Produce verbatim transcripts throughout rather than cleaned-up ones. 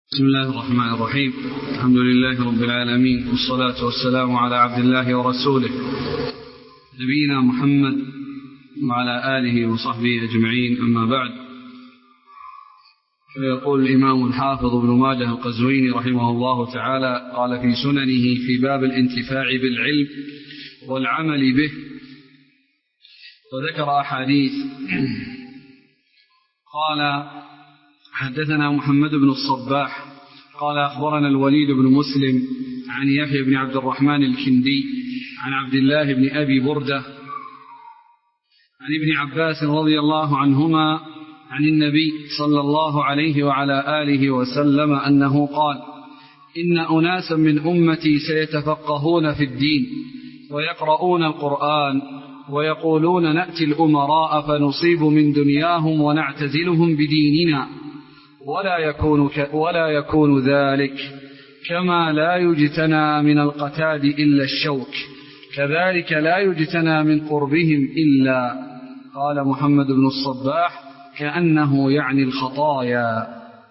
بسم الله الرحمن الرحيم. الحمد لله رب العالمين، والصلاة والسلام على عبد الله ورسوله نبينا محمد وعلى آله وصحبه أجمعين، أما بعد. فيقول الإمام الحافظ ابن ماجه القزويني رحمه الله تعالى قال في سننه في باب الانتفاع بالعلم والعمل به، وذكر أحاديث. قال حدثنا محمد بن الصباح قال أخبرنا الوليد بن مسلم عن يحيى بن عبد الرحمن الكندي عن عبد الله بن أبي بردة عن ابن عباس رضي الله عنهما عن النبي صلى الله عليه وعلى آله وسلم أنه قال: إن أناسا من أمتي سيتفقهون في الدين ويقرؤون القرآن ويقولون نأتي الأمراء فنصيب من دنياهم ونعتزلهم بديننا، ولا يكون, ك ولا يكون ذلك، كما لا يجتنى من القتاد إلا الشوك، كذلك لا يجتنى من قربهم إلا. قال محمد بن الصباح كأنه يعني الخطايا.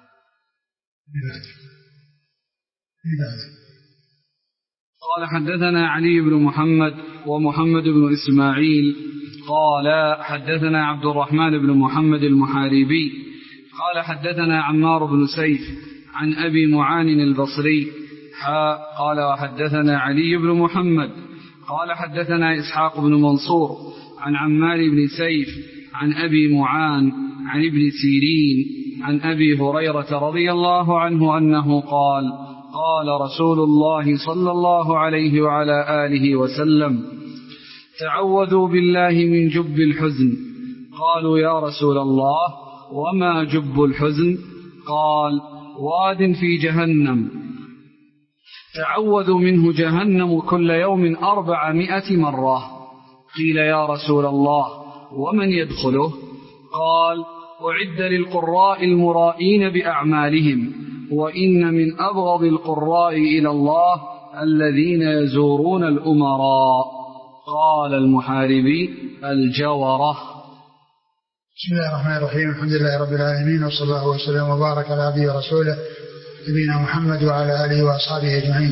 قال حدثنا علي بن محمد ومحمد بن إسماعيل قال حدثنا عبد الرحمن بن محمد المحاربي قال حدثنا عمار بن سيف عن أبي معان البصري قال وحدثنا علي بن محمد قال حدثنا إسحاق بن منصور عن عمار بن سيف عن أبي معان عن ابن سيرين عن أبي هريرة رضي الله عنه أنه قال: قال رسول الله صلى الله عليه وعلى آله وسلم: تعوذوا بالله من جب الحزن. قالوا: يا رسول الله، وما جب الحزن؟ قال: واد في جهنم تعوذ منه جهنم كل يوم أربعمائة مرة. قيل: يا رسول الله، ومن يدخله؟ قال: أعد للقراء المرائين بأعمالهم، وإن من أبغض القراء إلى الله الذين يزورون الأمراء. قال المحاربي: الجورة. بسم الله الرحمن الرحيم. الحمد لله رب العالمين، وصلى الله وسلم وبارك على عبده ورسوله نبينا محمد وعلى آله وأصحابه أجمعين.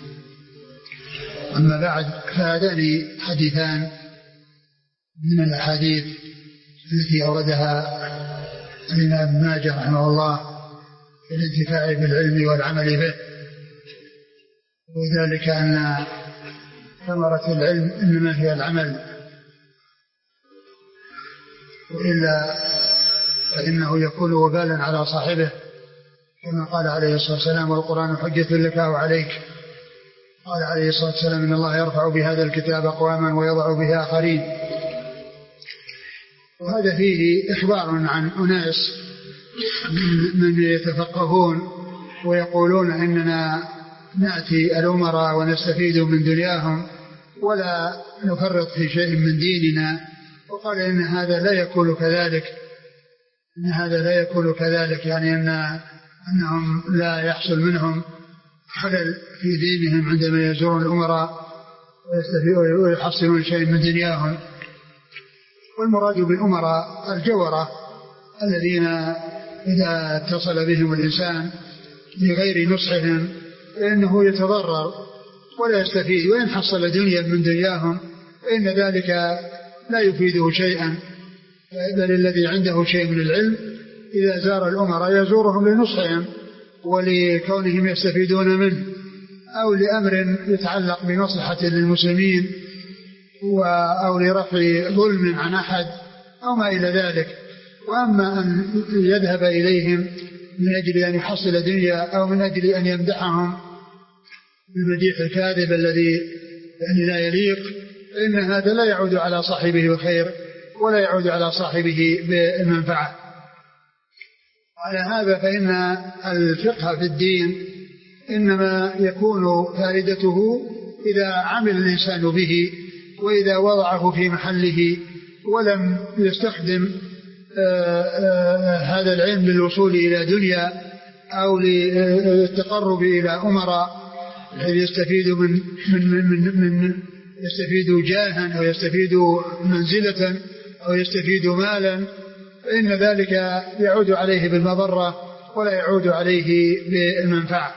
أما بعد، فهذان حديثان من الأحاديث التي أوردها الإمام ابن ماجه رحمه الله في الانتفاع بالعلم والعمل به، وذلك أن ثمرة العلم إنما هي العمل، وإلا فإنه يكون وبالا على صاحبه، كما قال عليه الصلاة والسلام: والقرآن حجة لك أو عليك. قال عليه الصلاة والسلام: إن الله يرفع بهذا الكتاب أقواما ويضع به آخرين. وهذا فيه إخبار عن أناس من يتفقهون ويقولون إننا نأتي الأمراء ونستفيد من دنياهم ولا نفرط في شيء من ديننا. وقال إن هذا لا يكون كذلك، إن هذا لا يكون كذلك، يعني أن أنهم لا يحصل منهم خلل في دينهم عندما يزورون الأمراء ويحصلون شيء من دنياهم. والمراد بالأمراء الجورة الذين إذا اتصل بهم الإنسان بغير نصحهم فإنه يتضرر ولا يستفيد، وإن حصل دنيا من دنياهم فإن ذلك لا يفيده شيئا، بل الذي عنده شيء من العلم إذا زار الأمراء يزورهم لنصحهم ولكونهم يستفيدون منه، أو لأمر يتعلق بمصلحة للمسلمين، أو لرفع ظلم عن أحد أو ما إلى ذلك. وأما أن يذهب إليهم من أجل أن يحصل دنيا أو من أجل أن يمدحهم بالمديح الكاذب الذي يعني لا يليق، فإن هذا لا يعود على صاحبه بخير ولا يعود على صاحبه بالمنفعة. على هذا فإن الفقه في الدين إنما يكون فائدته إذا عمل الإنسان به، وإذا وضعه في محله ولم يستخدم آآ آآ هذا العلم للوصول إلى دنيا أو للتقرب إلى أمراء يستفيد من من من من يستفيد جاها أو يستفيد منزلة أو يستفيد مالا، فإن ذلك يعود عليه بالمضرة ولا يعود عليه بالمنفعة.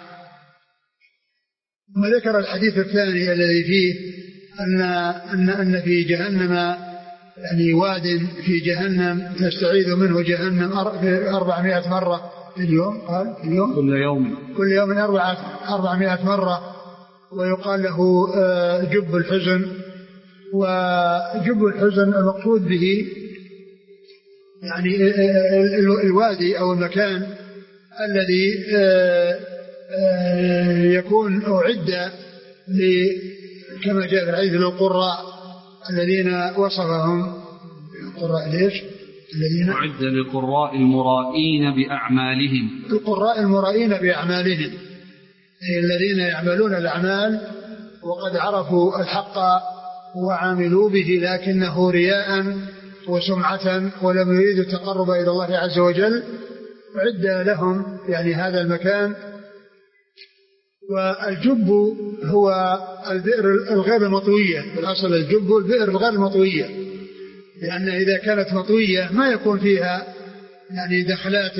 ثم ذكر الحديث الثاني الذي فيه أن, أن, أن في جهنم يعني واد في جهنم تستعيذ منه جهنم أربعمائة مرة في اليوم. قال في اليوم كل يوم كل يوم أربعمائة مرة. ويقال له جب الحزن. وجب الحزن المقصود به يعني الوادي أو المكان الذي يكون أعد كما جاء في الحديث للقراء الذين وصفهم القراء ليش الذين أعد للقراء المرائين بأعمالهم القراء المرائين بأعمالهم الذين يعملون الأعمال وقد عرفوا الحق وعاملوا به لكنه رياء وسمعة ولم يريدوا التقرب إلى الله عز وجل. عد لهم يعني هذا المكان. والجب هو البئر الغير مطوية. بالأصل الجب البئر الغير مطوية لأن إذا كانت مطوية ما يكون فيها يعني دخلات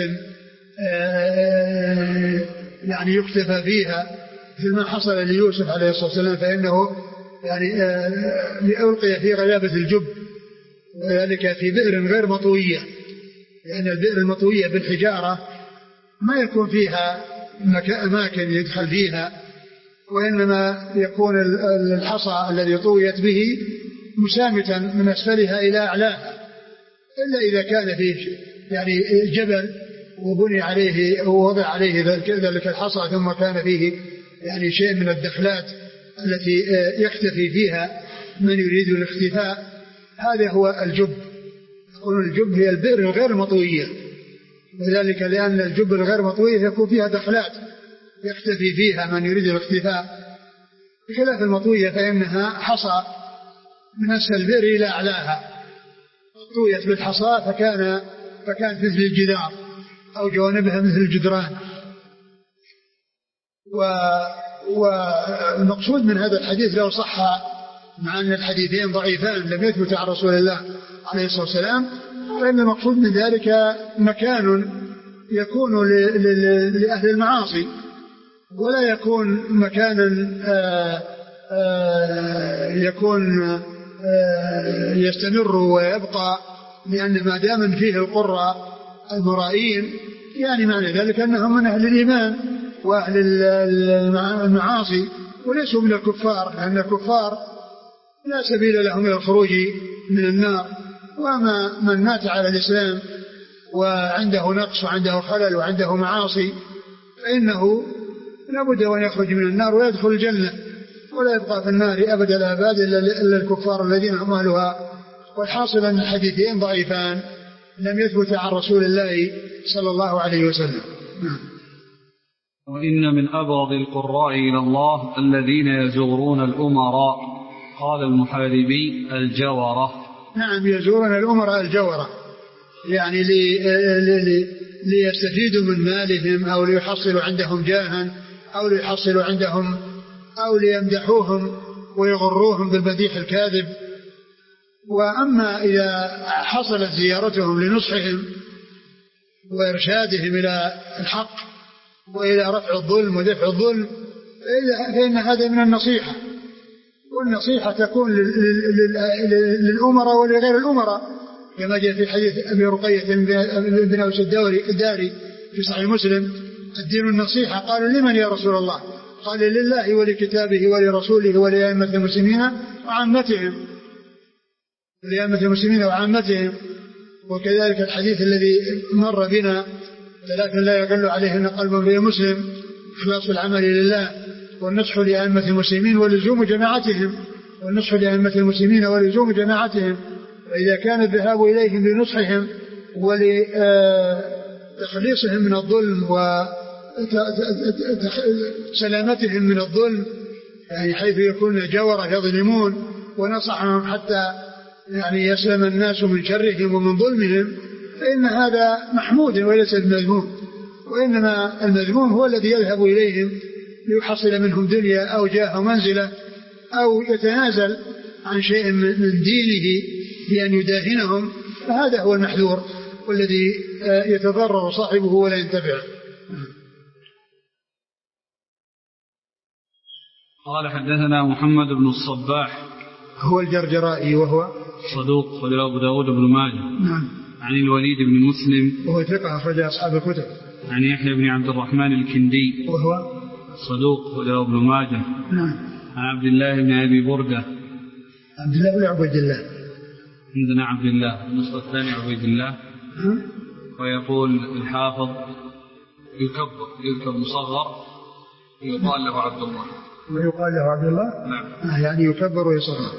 يعني يكتفى فيها مثل ما حصل ليوسف عليه الصلاة والسلام فإنه يعني ألقي في غيابة الجب وذلك في بئر غير مطوية لأن البئر المطوية بالحجارة ما يكون فيها أماكن يدخل فيها وإنما يكون الحصى الذي طويت به مسامتا من أسفلها إلى أعلاها إلا إذا كان فيه يعني جبل وبني عليه ووضع عليه ذلك الحصى ثم كان فيه يعني شيء من الدخلات التي يختفي فيها من يريد الاختفاء. هذا هو الجب. يقول الجب هي البئر الغير مطوية وذلك لأن الجب الغير مطوية يكون فيها دخلات يختفي فيها من يريد الاختفاء بخلاف المطوية فإنها حصى من أسفل البئر إلى أعلاها طويت بالحصى فكان فكانت مثل الجدار أو جوانبها مثل الجدران. والمقصود من هذا الحديث لو صح مع أن الحديثين ضعيفان لم يثبت عن رسول الله عليه الصلاة والسلام فإن المقصود من ذلك مكان يكون لأهل المعاصي ولا يكون مكانا آآ آآ يكون آآ يستمر ويبقى لأن ما دام فيه القراء المرائين يعني معنى ذلك أنهم من أهل الإيمان وأهل المعاصي وليسوا من الكفار لأن الكفار لا سبيل لهم إلى الخروج من النار. وما من مات على الإسلام وعنده نقص وعنده خلل وعنده معاصي فإنه لابد أن يخرج من النار ويدخل الجنة ولا يبقى في النار أبدا الآباد إلا الكفار الذين هم أهلها. والحاصل أن الحديثين ضعيفان لم يثبت عن رسول الله صلى الله عليه وسلم. وإن من أبغض القراء إلى الله الذين يزورون الأمراء. قال المحاربي الجورة. نعم يزورون الأمراء الجورة يعني لي لي ليستفيدوا من مالهم أو ليحصلوا عندهم جاها أو ليحصلوا عندهم أو ليمدحوهم ويغروهم بالمديح الكاذب. وأما إذا حصلت زيارتهم لنصحهم وإرشادهم إلى الحق وإلى رفع الظلم ودفع الظلم فإن هذا من النصيحة. والنصيحة تكون للأمراء ولغير الأمراء كما جاء في حديث أبي رقية بن أوس الداري في صحيح مسلم الدين النصيحة. قالوا لمن يا رسول الله؟ قال لله ولكتابه ولرسوله ولأئمة المسلمين وعامتهم لأئمة المسلمين وعامتهم. وكذلك الحديث الذي مر بنا ثلاثا لا يقل عليهن قلب في مسلم إخلاص العمل لله والنصح لأئمة المسلمين ولزوم جماعتهم والنصح لأئمة المسلمين ولزوم جماعتهم. فإذا كان الذهاب إليهم لنصحهم ولتخليصهم من الظلم وسلامتهم من الظلم يعني حيث يكون جورة يظلمون ونصحهم حتى يعني يسلم الناس من شرهم ومن ظلمهم فإن هذا محمود وليس المذموم. وإنما المذموم هو الذي يذهب إليهم ليحصل منهم دنيا أو جاه منزلة أو يتنازل عن شيء من دينه بأن يداهنهم فهذا هو المحذور والذي يتضرر صاحبه ولا ينتفع. قال حدثنا محمد بن الصباح هو الجرجرائي وهو صدوق خرج أبو داود بن ماجه. نعم. عن الوليد بن مسلم وهو ثقة أخرج أصحاب الكتب. عن يحيى بن عبد الرحمن الكندي وهو صدوق خرج ابن ماجه. نعم. عن عبد الله بن أبي بردة عبد الله بن عبيد الله. عندنا عبد الله النسخة الثانية عبيد الله. نعم. ويقول الحافظ يكبر يذكر مصغر يقال له عبد الله ويقال له عبد الله. نعم. آه يعني يكبر ويصغر.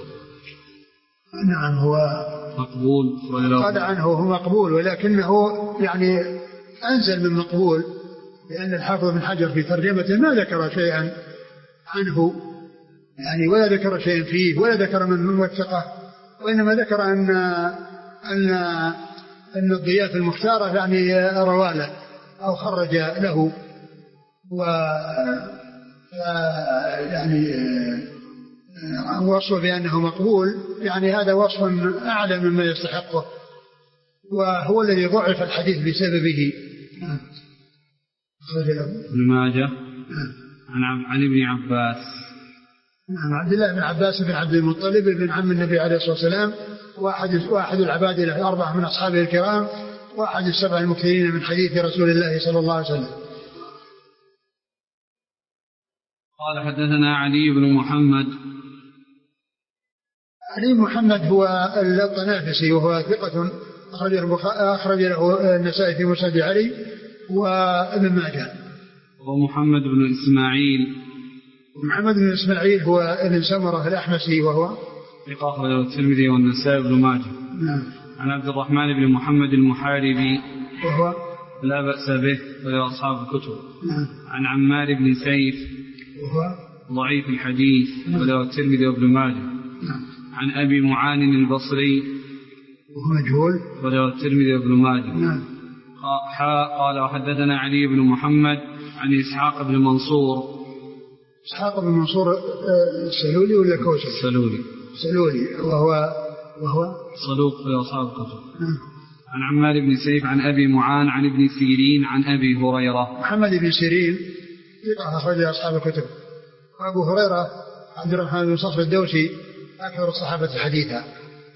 نعم. هو مقبول قال عنه هو مقبول ولكنه يعني أنزل من مقبول لأن الحافظ بن حجر في ترجمته ما ذكر شيئا عنه يعني ولا ذكر شيئا فيه ولا ذكر من موثقه وإنما ذكر أن أن أن الضياف المختارة يعني رواله أو خرج له و يعني وصف بأنه مقبول يعني هذا وصف أعلى مما يستحقه وهو الذي ضعف الحديث بسببه. ابن ماجه عن عن ابن عباس. نعم. عبد الله بن عباس بن عبد المطلب بن عم النبي عليه الصلاة والسلام واحد واحد العباد الأربعة من أصحابه الكرام واحد السبع المكثرين من حديث رسول الله صلى الله عليه وسلم. قال حدثنا علي بن محمد. علي بن محمد هو الطنافسي وهو ثقة أخرج له النسائي في مسند علي وابن ماجه. ومحمد بن إسماعيل. محمد بن إسماعيل هو ابن سمرة الأحمسي وهو ثقة أخرجه الترمذي والنسائي وابن ماجه. نعم. عن عبد الرحمن بن محمد المحاربي وهو لا بأس به وله أصحاب الكتب. نعم. عن عمار بن سيف وهو ضعيف الحديث وله الترمذي وابن ماجه. نعم. عن أبي معان البصري وهو مجهول وله الترمذي وابن ماجه. نعم. قال وحدثنا علي بن محمد عن إسحاق بن منصور. إسحاق بن منصور السلولي ولا كوسي؟ السلولي. سلولي وهو وهو صدوق في أصحاب الكتب. نعم. عن عمار بن سيف عن أبي معان عن ابن سيرين عن أبي هريرة. محمد بن سيرين ثقة أخرج أصحاب الكتب. وأبو هريرة عبد الرحمن بن صخر الدوسي أكثر الصحابة حديثا.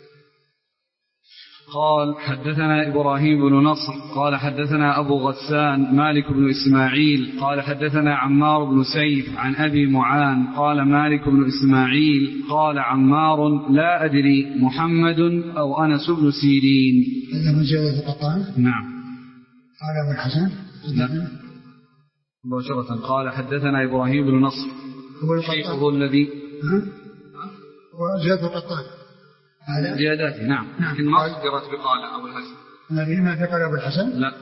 قال حدثنا إبراهيم بن نصر قال حدثنا أبو غسان مالك بن إسماعيل قال حدثنا عمار بن سيف عن أبي معان قال مالك بن إسماعيل قال عمار لا أدري محمد أو أنس بن سيرين. هذا من زيادة القطان؟ نعم. قال أبو الحسن؟ لا مباشرة. قال حدثنا إبراهيم بن نصر هو الذي هو زيادة القطان زياداته. نعم. لكن ما صدرت بقال أبو الحسن. الذي ما في قال أبو الحسن؟ لا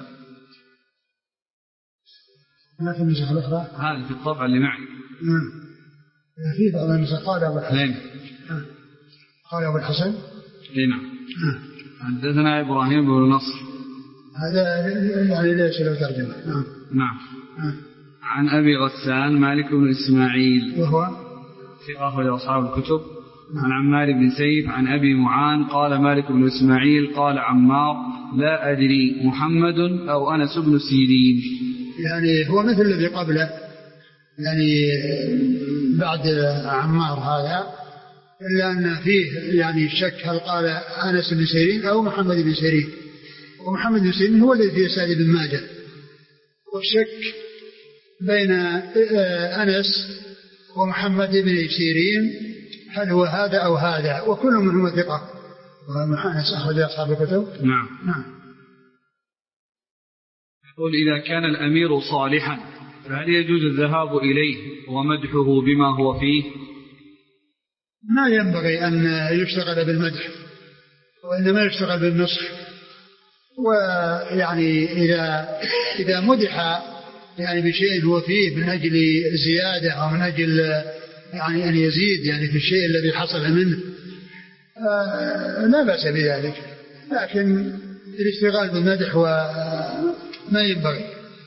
ما في النسخة الأخرى. هذا في الطبع اللي معي. نعم. في بعض النسخ قال أبو الحسن. لين. قال أبو الحسن. نعم. حدثنا إبراهيم بن نصر. هذا يعني ليس له ترجمة. نعم. نعم. عن أبي غسان مالك بن إسماعيل وهو ثقة أخرج أصحاب الكتب. عن عمار بن سيف عن أبي معان قال مالك بن إسماعيل قال عمار لا أدري محمد أو أنس بن سيرين. يعني هو مثل الذي قبله يعني بعد عمار هذا إلا أن فيه يعني شك هل قال أنس بن سيرين أو محمد بن سيرين. ومحمد بن سيرين هو الذي في سعد بن ماجه. والشك بين أنس ومحمد بن سيرين هل هو هذا أو هذا وكل منهم ثقة. وأنس أخرج أصحاب الكتب. نعم. نعم. يقول إذا كان الأمير صالحا فهل يجوز الذهاب إليه ومدحه بما هو فيه؟ ما ينبغي أن يشتغل بالمدح وإنما يشتغل بالنصح. ويعني إذا إذا مدح يعني بشيء هو فيه من أجل زيادة أو من أجل يعني أن يزيد يعني في الشيء الذي حصل منه آه لا بأس بذلك. لكن الاشتغال بالمدح وما ينبغي.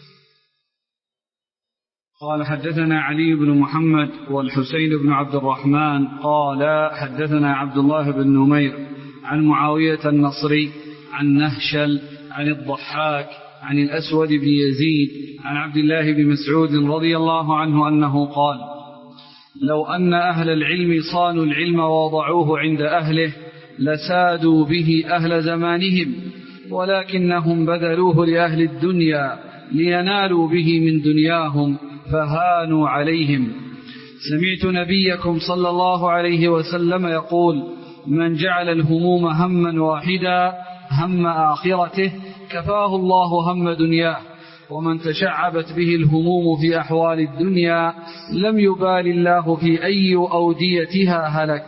قال حدثنا علي بن محمد والحسين بن عبد الرحمن قال حدثنا عبد الله بن نمير عن معاوية النصري عن نهشل عن الضحاك عن الأسود بن يزيد عن عبد الله بن مسعود رضي الله عنه أنه قال لو أن أهل العلم صانوا العلم ووضعوه عند أهله لسادوا به أهل زمانهم، ولكنهم بذلوه لأهل الدنيا لينالوا به من دنياهم فهانوا عليهم. سمعت نبيكم صلى الله عليه وسلم يقول: من جعل الهموم هما واحدا هم آخرته كفاه الله هم دنياه، ومن تشعبت به الهموم في أحوال الدنيا لم يبال الله في أي أوديتها هلك.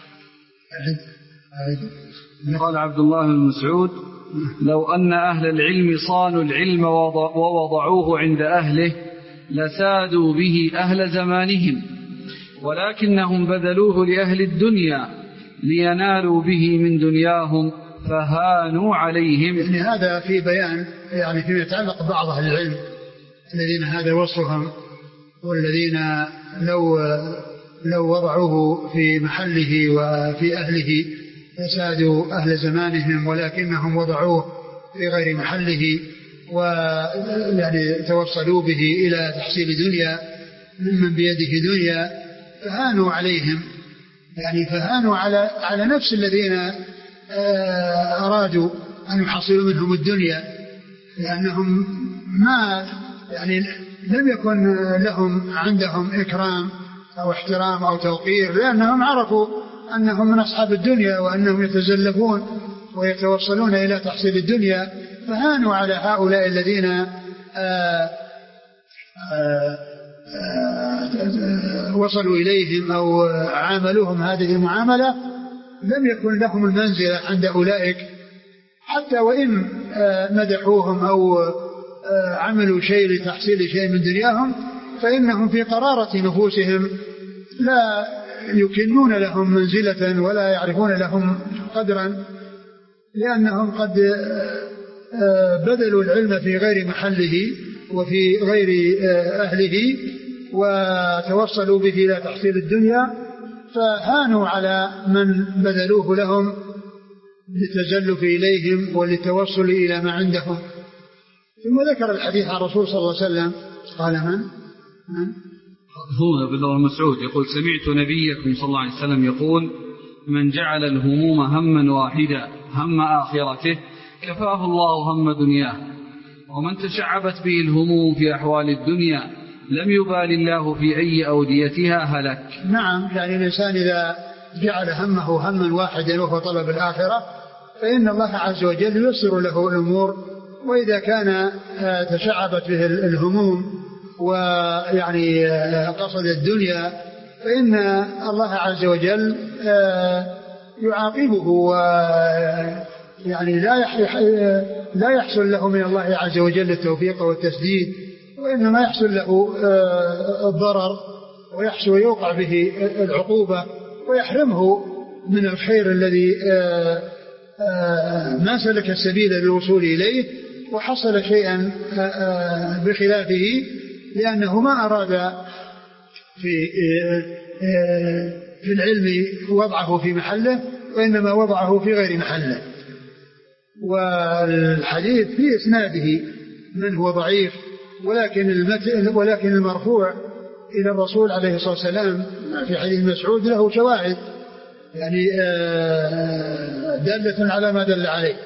قال عبد الله بن مسعود: لو أن أهل العلم صانوا العلم ووضعوه عند أهله لسادوا به أهل زمانهم، ولكنهم بذلوه لأهل الدنيا لينالوا به من دنياهم فهانوا عليهم. يعني هذا في بيان يعني فيما يتعلق ببعض أهل العلم الذين هذا وصفهم، والذين لو لو وضعوه في محله وفي أهله فسادوا أهل زمانهم، ولكنهم وضعوه في غير محله ويعني توصلوا به إلى تحصيل دنيا ممن بيده دنيا فهانوا عليهم، يعني فهانوا على على نفس الذين أرادوا أن يحصلوا منهم الدنيا، لأنهم ما يعني لم يكن لهم عندهم إكرام أو احترام أو توقير، لأنهم عرفوا أنهم من أصحاب الدنيا وأنهم يتزلفون ويتوصلون إلى تحصيل الدنيا، فهانوا على هؤلاء الذين آآ آآ آآ وصلوا إليهم أو عاملوهم هذه المعاملة. لم يكن لهم المنزلة عند أولئك حتى وإن مدحوهم أو عملوا شيء لتحصيل شيء من دنياهم، فإنهم في قرارة نفوسهم لا يكنون لهم منزلة ولا يعرفون لهم قدرا، لأنهم قد بذلوا العلم في غير محله وفي غير أهله وتوصلوا به إلى تحصيل الدنيا، فهانوا على من بذلوه لهم للتزلف إليهم وللتوصل إلى ما عندهم. ثم ذكر الحديث عن الرسول صلى الله عليه وسلم قال: من؟ من؟ هو ابن مسعود يقول: سمعت نبيكم صلى الله عليه وسلم يقول: من جعل الهموم هما واحدا هم آخرته كفاه الله هم دنياه، ومن تشعبت به الهموم في أحوال الدنيا لم يبال الله في أي أوديتها هلك. نعم، يعني الإنسان إذا جعل همه هما واحدا وهو طلب الآخرة فإن الله عز وجل ييسر له الأمور، وإذا كان تشعبت به الهموم ويعني قصد الدنيا فإن الله عز وجل يعاقبه، ويعني لا يحصل له من الله عز وجل التوفيق والتسديد، وإنما يحصل له الضرر ويحصل ويوقع به العقوبة ويحرمه من الخير الذي ما سلك السبيل للوصول إليه، وحصل شيئا بخلافه لأنه ما أراد في في العلم وضعه في محله، وإنما وضعه في غير محله. والحديث في إسناده من هو ضعيف، ولكن ولكن المرفوع إلى الرسول عليه الصلاة والسلام في حديث مسعود له شواهد يعني دالة على ما دل عليه.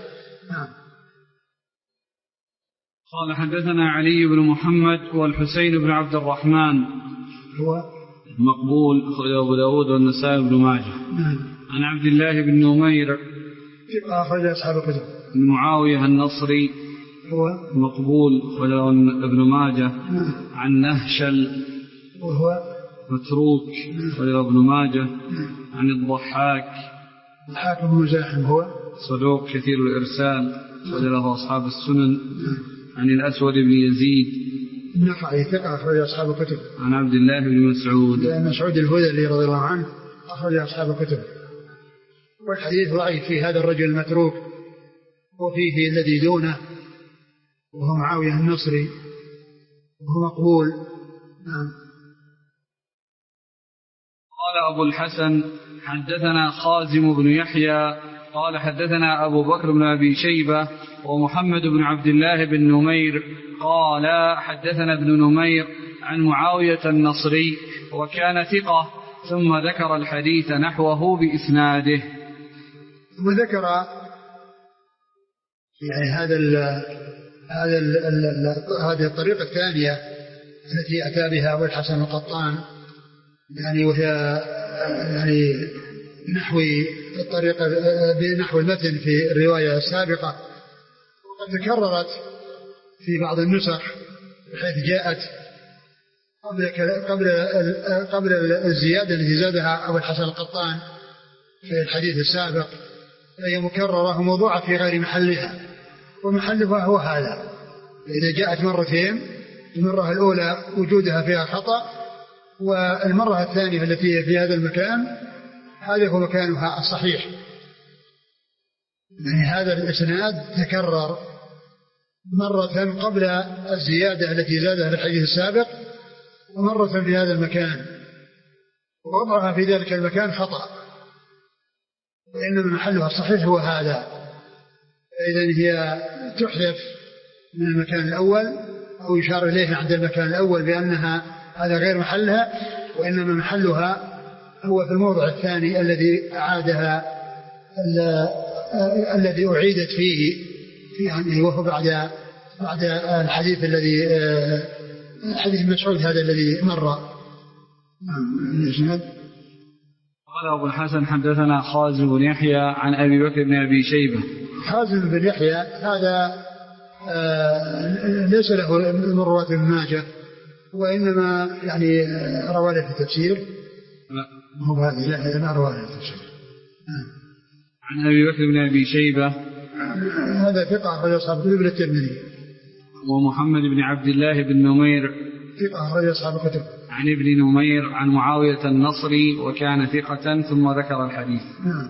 قال: حدثنا علي بن محمد والحسين بن عبد الرحمن هو مقبول، أخرجه أبو داود والنسائي بن ماجه. عن عبد الله بن نمير أخرج أصحاب الكتب. بن معاوية النصري هو مقبول، أخرجه ابن ماجه. عن نهشل وهو متروك، أخرجه ابن ماجه. عن الضحاك الضحاك بن مزاحم هو صدوق كثير الإرسال، أخرجه أصحاب السنن. عن الأسود بن يزيد النخعي ثقة، أخرج أصحاب الكتب. عن عبد الله بن مسعود مسعود الهذلي رضي الله عنه، أخرج أصحاب الكتب. والحديث ضعيف في هذا الرجل المتروك، وفيه الذي دونه وهو معاوية النصري وهو مقبول. نعم. قال أبو الحسن: حدثنا خازم بن يحيى قال: حدثنا أبو بكر بن أبي شيبة ومحمد بن عبد الله بن نمير قال: حدثنا ابن نمير عن معاوية النصري وكان ثقة، ثم ذكر الحديث نحوه بإسناده. وذكر يعني هذا ال هذا ال ال هذه الطريقة الثانية التي أتى بها أبو الحسن القطان، يعني وهي يعني نحو الطريقة بنحو المتن في الرواية السابقة، وقد تكررت في بعض النسخ بحيث جاءت قبل قبل قبل الزيادة التي زادها أبو الحسن القطان في الحديث السابق، فهي مكررة وموضوعة في غير محلها، ومحلها هو هذا. إذا جاءت مرتين، المرة الأولى وجودها فيها خطأ، والمرة الثانية التي هي في هذا المكان هذا هو مكانها الصحيح. يعني هذا الإسناد تكرر مرة قبل الزيادة التي زادها في الحديث السابق، ومرة في هذا المكان، ووضعها في ذلك المكان خطأ، وإنما محلها الصحيح هو هذا. إذن هي تحذف من المكان الأول، أو يشار إليها عند المكان الأول بأنها هذا غير محلها، وإنما محلها هو في الموضع الثاني الذي أعادها الذي أعيدت فيه، يعني وهو بعد بعد الحديث الذي حديث مسعود هذا الذي مر. قال أبو الحسن حدثنا خازن بن يحيى عن أبي بكر بن أبي شيبة. خازن بن يحيى هذا ليس له من رواة ابن ماجه، وإنما يعني رواه له في التفسير. لا هو هذه لا لا رواه له في التفسير. عن أبي بكر بن أبي شيبة هذا ثقة أخرج أصحاب الكتب الترمذي. ومحمد بن عبد الله بن نمير ثقة أخرج أصحاب الكتب. عن ابن نمير عن معاوية النصري وكان ثقة، ثم ذكر الحديث.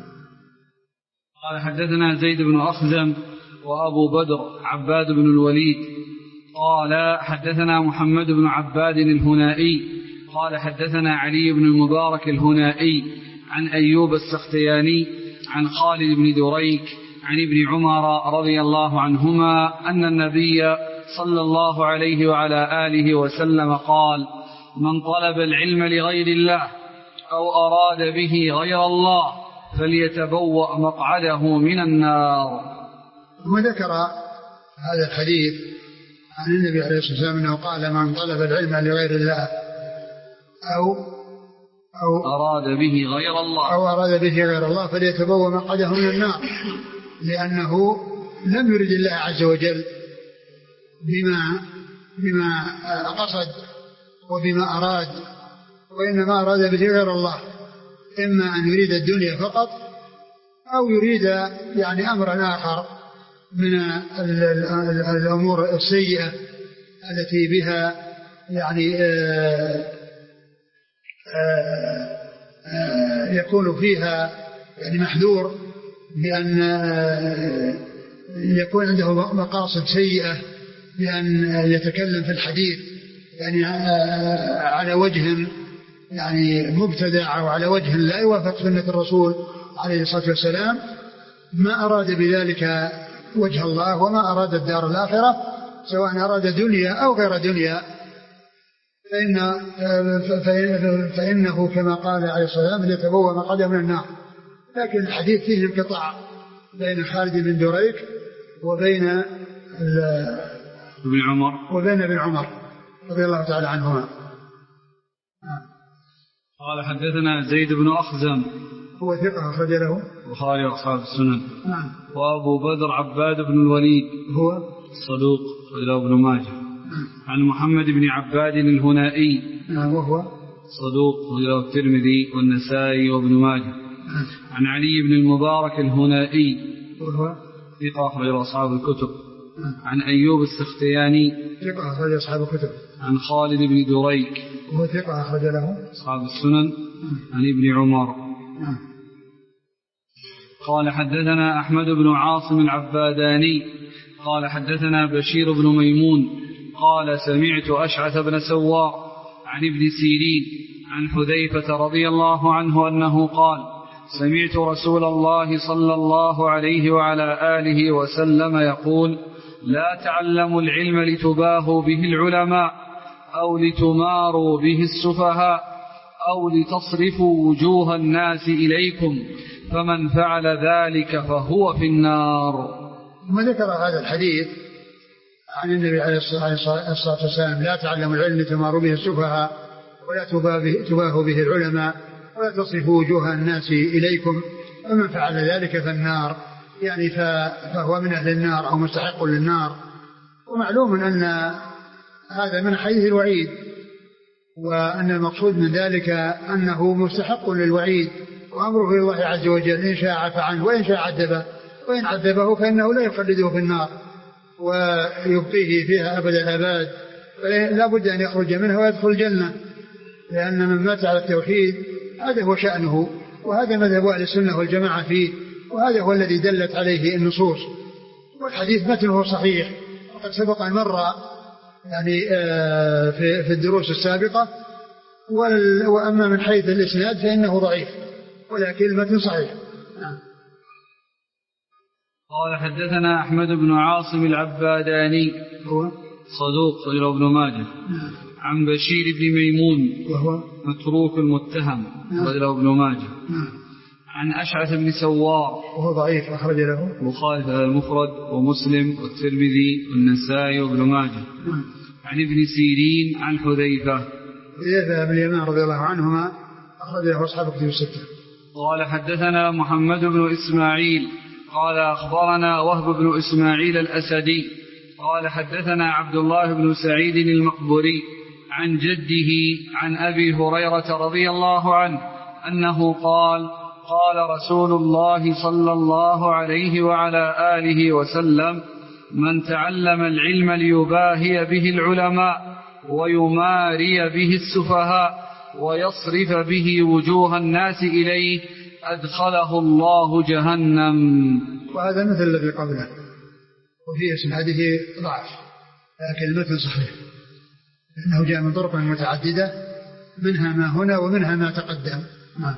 قال حدثنا زيد بن أخزم وأبو بدر عباد بن الوليد قال حدثنا محمد بن عباد الهنائي قال حدثنا علي بن المبارك الهنائي عن أيوب السختياني عن خالد بن دريك عن ابن عمر رضي الله عنهما أن النبي صلى الله عليه وعلى آله وسلم قال: من طلب العلم لغير الله أو أراد به غير الله فليتبوأ مقعده من النار. وذكر هذا الحديث عن النبي عليه الصلاة والسلام أنه قال: من طلب العلم لغير الله أو أو أراد به غير الله أو أراد به غير الله فليتبوأ مقعده من النار، لأنه لم يرد الله عز وجل بما بما قصد وبما أراد، وإنما أراد به غير الله، إما أن يريد الدنيا فقط أو يريد يعني أمرا آخر من الأمور السيئة التي بها يعني آآ آآ يكون فيها يعني محذور بأن يكون عنده مقاصد سيئة، بأن يتكلم في الحديث يعني على وجه يعني مبتدع أو على وجه لا يوافق سنة الرسول عليه الصلاة والسلام. ما أراد بذلك وجه الله وما أراد الدار الآخرة، سواء أراد دنيا أو غير دنيا، فإن فإنه كما قال عليه الصلاة والسلام ليتبوأ مقعده من النار. لكن الحديث فيه انقطاع بين خالد بن دريك وبين ابن عمر وبين ابن عمر رضي الله تعالى عنهما. قال حدثنا زيد بن أخزم هو ثقة أخرج له البخاري وأصحاب السنن. نعم. وأبو بدر عباد بن الوليد هو صدوق أخرجه ابن ماجه. عن محمد بن عباد الهنائي نعم وهو صدوق أخرجه الترمذي والنسائي وابن ماجه. عن علي بن المبارك الهنائي وهو ثقة أخرجه أصحاب الكتب. عن أيوب السختياني ثقة أخرج أصحاب الكتب. عن خالد بن دريك وهو ثقة أخرج له أصحاب السنن. عن ابن عمر. قال حدثنا أحمد بن عاصم العباداني قال حدثنا بشير بن ميمون قال سمعت أشعث بن سوار عن ابن سيرين عن حذيفة رضي الله عنه أنه قال: سمعت رسول الله صلى الله عليه وعلى آله وسلم يقول: لا تعلموا العلم لتباهوا به العلماء أو لتماروا به السفهاء، أو لتصرفوا وجوه الناس إليكم فمن فعل ذلك فهو في النار. ثم ذكر هذا الحديث عن النبي عليه الصلاة والسلام: لا تعلموا العلم تمار به السفهاء ولا تباه به العلماء ولا تصرفوا وجوه الناس إليكم فمن فعل ذلك فالنار، يعني فهو من أهل النار أو مستحق للنار. ومعلوم أن هذا من حيث الوعيد، وأن المقصود من ذلك أنه مستحق للوعيد، وأمره إلى الله عز وجل إن شاء عفى عنه وإن شاء عذبه، وإن عذبه فإنه لا يخلده في النار ويبقيه فيها أبد الآباد، لا بد أن يخرج منها ويدخل الجنة، لأن من مات على التوحيد هذا هو شأنه، وهذا مذهب أهل السنة والجماعة فيه، وهذا هو الذي دلت عليه النصوص. والحديث متنه صحيح، وقد سبق أن مر يعني في الدروس السابقة. وأما من حيث الإسناد فإنه ضعيف، ولكن المتن صحيح. قال حدثنا أحمد بن عاصم العباداني هو صدوق غير ابن ماجه عن بشير بن ميمون وهو متروك المتهم غير ابن ماجه عن أشعث بن سوار وهو ضعيف أخرج له البخاري في المفرد ومسلم والترمذي والنسائي وابن ماجه عن ابن سيرين عن حذيفة حذيفة بن اليمان رضي الله عنهما أخرج له أصحاب كتب الستة. قال حدثنا محمد بن إسماعيل قال أخبرنا وهب بن إسماعيل الأسدي قال حدثنا عبد الله بن سعيد المقبري عن جده عن أبي هريرة رضي الله عنه أنه قال قال رسول الله صلى الله عليه وعلى آله وسلم: من تعلم العلم ليباهي به العلماء ويماري به السفهاء ويصرف به وجوه الناس إليه أدخله الله جهنم. وهذا مثل الذي قبله، وفي إسناده ضعف، لكن المثل صحيح، لأنه جاء من طرق متعددة، منها ما هنا ومنها ما تقدم. نعم.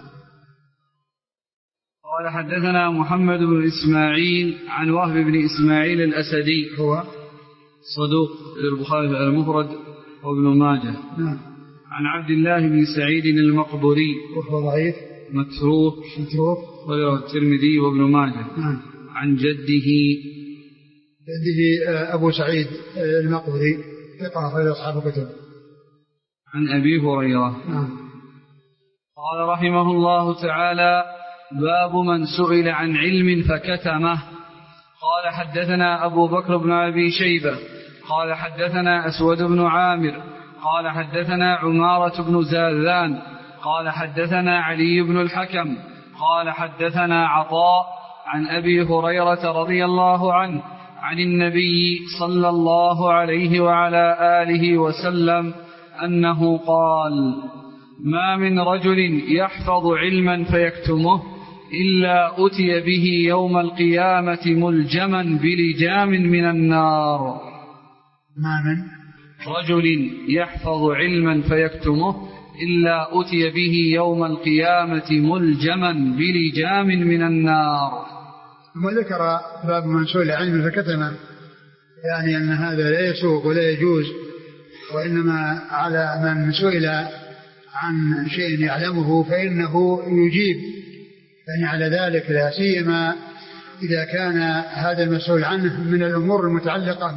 قال حدثنا محمد بن إسماعيل عن وهب بن إسماعيل الأسدي هو صدوق للبخاري في المفرد وابن ماجه. نعم. عن عبد الله بن سعيد المقبري وهو ضعيف متروك متروك وله الترمذي وابن ماجه. نعم. عن جده جده أبو سعيد المقبري ثقة أخرج أصحاب الكتب. عن أبي هريرة. نعم. قال رحمه الله تعالى: باب من سئل عن علم فكتمه. قال حدثنا أبو بكر بن أبي شيبة قال حدثنا أسود بن عامر قال حدثنا عمارة بن زاذان قال حدثنا علي بن الحكم قال حدثنا عطاء عن أبي هريرة رضي الله عنه عن النبي صلى الله عليه وعلى آله وسلم أنه قال: ما من رجل يحفظ علما فيكتمه إلا أتي به يوم القيامة ملجما بلجام من النار. ما من رجل يحفظ علما فيكتمه إلا أتي به يوم القيامة ملجما بلجام من النار. وذكر باب من سئل علما فكتمه، يعني أن هذا لا يسوق ولا يجوز، وإنما على من سئل عن شيء يعلمه فإنه يجيب يعني على ذلك، لا سيما إذا كان هذا المسؤول عنه من الأمور المتعلقة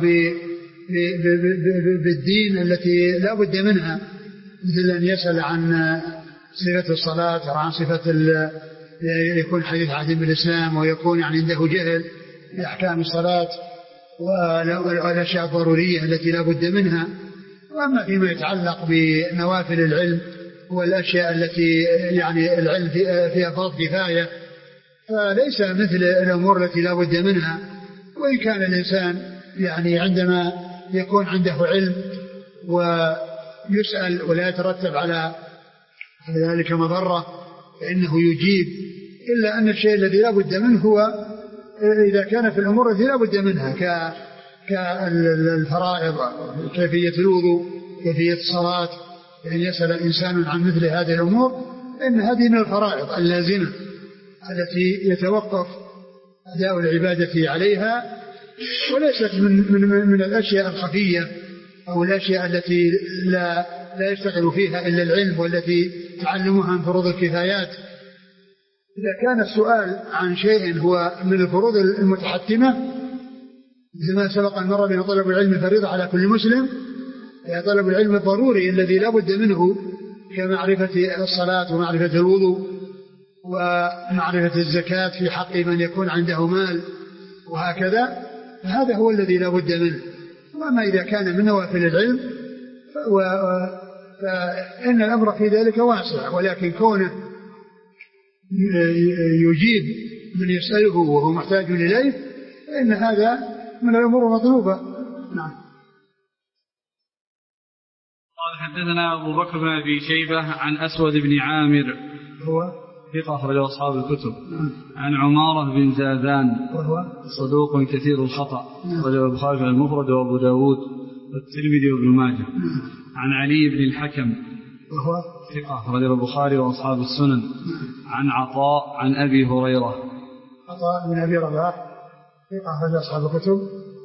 بالدين التي لا بد منها، مثل أن يسأل عن صفة الصلاة أو عن صفة يكون حديث عهد بالإسلام ويكون يعني عنده جهل بأحكام الصلاة والأشياء الضرورية التي لا بد منها. وأما فيما يتعلق بنوافل العلم والأشياء التي يعني العلم فيها فرض كفاية فليس مثل الأمور التي لا بد منها. وإن كان الإنسان يعني عندما يكون عنده علم ويسأل ولا يترتب على ذلك مضرة فإنه يجيب، إلا أن الشيء الذي لا بد منه هو إذا كان في الأمور التي لا بد منها كالفرائض، كيفية الوضوء، كيفية الصلاة، يعني يسأل إنسان عن مثل هذه الأمور، إن هذه من الفرائض اللازمة التي يتوقف أداء العبادة عليها، وليست من, من, من الأشياء الخفية أو الأشياء التي لا لا يشتغل فيها إلا العلم والتي تعلمها عن فروض الكفايات. إذا كان السؤال عن شيء هو من الفروض المتحتمة مثل ما سبق أن مر بنا طلب العلم فريضة على كل مسلم، يعني طلب العلم الضروري الذي لا بد منه كمعرفة الصلاة ومعرفة الوضوء ومعرفة الزكاة في حق من يكون عنده مال وهكذا، فهذا هو الذي لا بد منه. وما إذا كان من نوافل العلم فإن الأمر في ذلك واسع، ولكن كونه يجيب من يسأله وهو محتاج إليه فإن هذا من الأمور المطلوبة. نعم. قال حدثنا أبو بكر بن أبي شيبة عن أسود بن عامر هو ثقة أخرجه أصحاب الكتب. عن عمارة بن زادان وهو صدوق كثير الخطأ أخرجه البخاري في المفرد وأبو داود والترمذي وابن ماجه. عن علي بن الحكم وهو ثقة أخرجه البخاري وأصحاب السنن. عن عطاء عن أبي هريرة عطاء بن أبي رباح ثقة أخرجه أصحاب الكتب.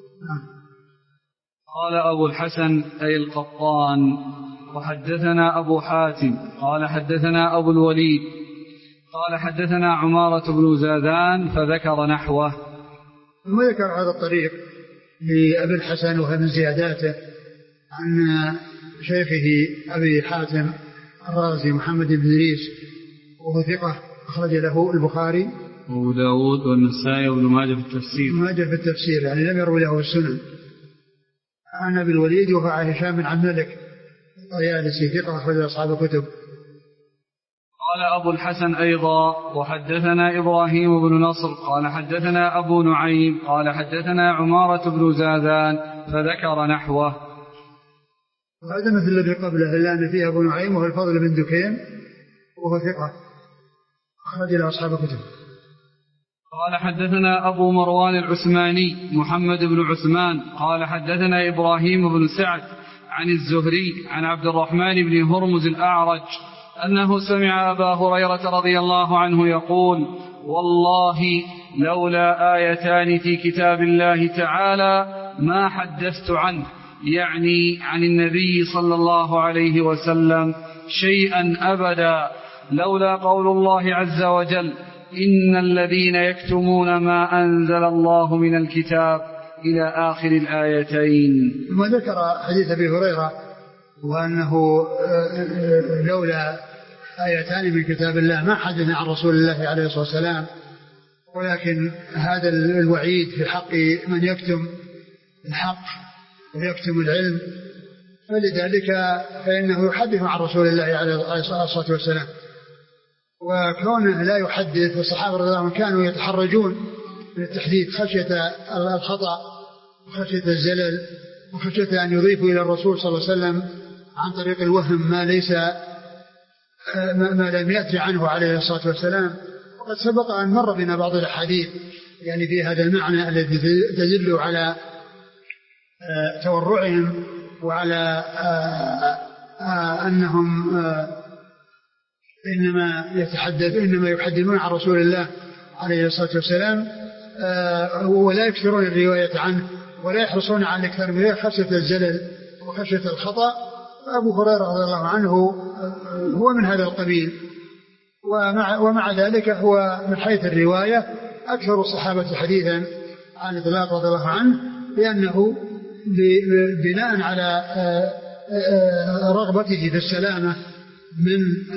قال أبو الحسن أي القطان وحدثنا أبو حاتم قال حدثنا أبو الوليد قال حدثنا عمارة بن زادان فذكر نحوه. ثم ذكر هذا الطريق لأبي الحسن وهي من زياداته عن شيخه أبي حاتم الرازي محمد بن إدريس وهو ثقة أخرج له البخاري وأبو داود والنسائي وابن ماجه في التفسير ماجه في التفسير يعني لم يروي له السنن. عن أبي الوليد وهو هشام عن ملك الطيالسي ثقة أخرج أصحاب الكتب. قال أبو الحسن أيضا وحدثنا إبراهيم بن نصر قال حدثنا أبو نعيم قال حدثنا عمارة بن زادان فذكر نحوه. وهذا مثل الذي قبله إلا أن فيه أبو نعيم وهو الفضل بن دكين وهو ثقة أخرج له أصحاب الكتب. قال حدثنا أبو مروان العثماني محمد بن عثمان قال حدثنا إبراهيم بن سعد عن الزهري عن عبد الرحمن بن هرمز الأعرج أنه سمع أبا هريرة رضي الله عنه يقول والله لولا آيتان في كتاب الله تعالى ما حدثت عنه، يعني عن النبي صلى الله عليه وسلم، شيئا أبدا، لولا قول الله عز وجل إن الذين يكتمون ما أنزل الله من الكتاب إلى آخر الآيتين. ثم ذكر حديث أبي هريرة وأنه لولا آيتان من كتاب الله ما حدث عن رسول الله عليه الصلاة والسلام، ولكن هذا الوعيد في حق من يكتم الحق ويكتم العلم، فلذلك فإنه يحدث عن رسول الله عليه الصلاة والسلام. وكونه لا يحدث، والصحابة رضي الله عنهم كانوا يتحرجون من التحديث خشية الخطأ وخشية الزلل وخشية أن يضيفوا إلى الرسول صلى الله عليه وسلم عن طريق الوهم ما ليس ما لم يأتي عنه عليه الصلاة والسلام. وقد سبق أن مر بنا بعض الأحاديث يعني في هذا المعنى الذي تدل على تورعهم وعلى أنهم إنما يتحدث إنما يحدثون عن رسول الله عليه الصلاة والسلام ولا يكثرون الرواية عنه ولا يحرصون على الأكثر منه خشية الزلل وخشية الخطأ. أبو هريرة رضي الله عنه هو من هذا القبيل، ومع, ومع ذلك هو من حيث الرواية أكثر الصحابة حديثا عن إطلاق رضي الله عنه، لأنه بناء على رغبته في السلامة من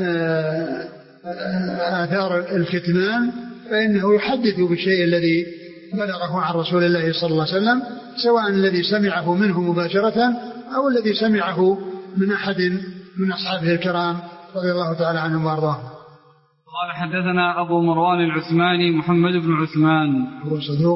آثار الكتمان فإنه يحدث بالشيء الذي بلغه عن رسول الله صلى الله عليه وسلم، سواء الذي سمعه منه مباشرة أو الذي سمعه من أحد من أصحابه الكرام رضي الله تعالى عنهم وأرضاهم. قال حدثنا أبو مروان العثماني محمد بن عثمان هو صدوق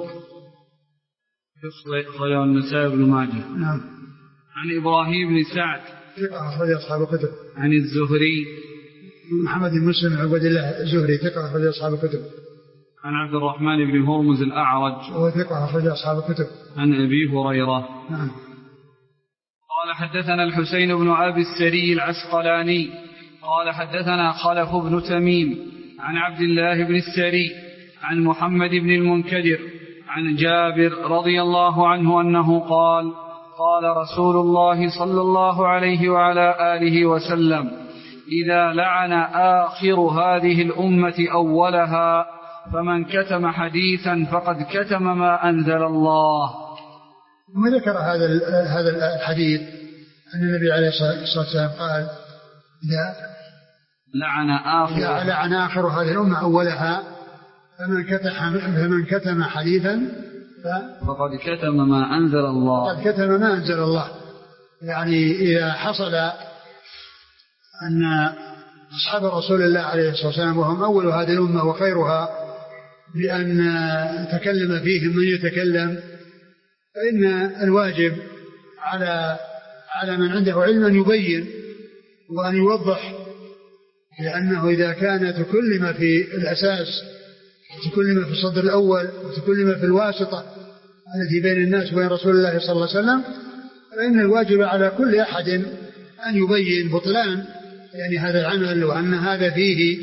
أخرجه النسائي بن ماجه. نعم. عن إبراهيم بن سعد ثقة أخرج أصحاب الكتب. عن الزهري محمد بن مسلم عبد الله الزهري ثقة أخرج أصحاب الكتب. عن عبد الرحمن بن هرمز الأعرج وهو ثقة أخرج أصحاب الكتب. عن أبي هريرة. نعم. قال حدثنا الحسين بن أبي السري العسقلاني قال حدثنا خلف بن تميم عن عبد الله بن السري عن محمد بن المنكدر عن جابر رضي الله عنه أنه قال قال رسول الله صلى الله عليه وعلى آله وسلم: إذا لعن آخر هذه الأمة أولها فمن كتم حديثا فقد كتم ما أنزل الله. ثم ذكر هذا هذا الحديث أن النبي عليه الصلاة والسلام قال: إذا لعن آخر لعن آخر هذه الأمة أولها فمن كتم فمن كتم حديثا فقد كتم ما أنزل الله. فقد كتم ما أنزل الله. يعني إذا حصل أن أصحاب رسول الله عليه الصلاة والسلام وهم أول هذه الأمة وخيرها بأن تكلم فيهم من يتكلم، فإن الواجب على على من عنده علم أن يبين وأن يوضح، لأنه إذا كان تكلم في الأساس وتكلم في الصدر الأول وتكلم في الواسطة التي بين الناس وبين رسول الله صلى الله عليه وسلم، فإن الواجب على كل أحد أن يبين بطلان يعني هذا العمل، وأن هذا فيه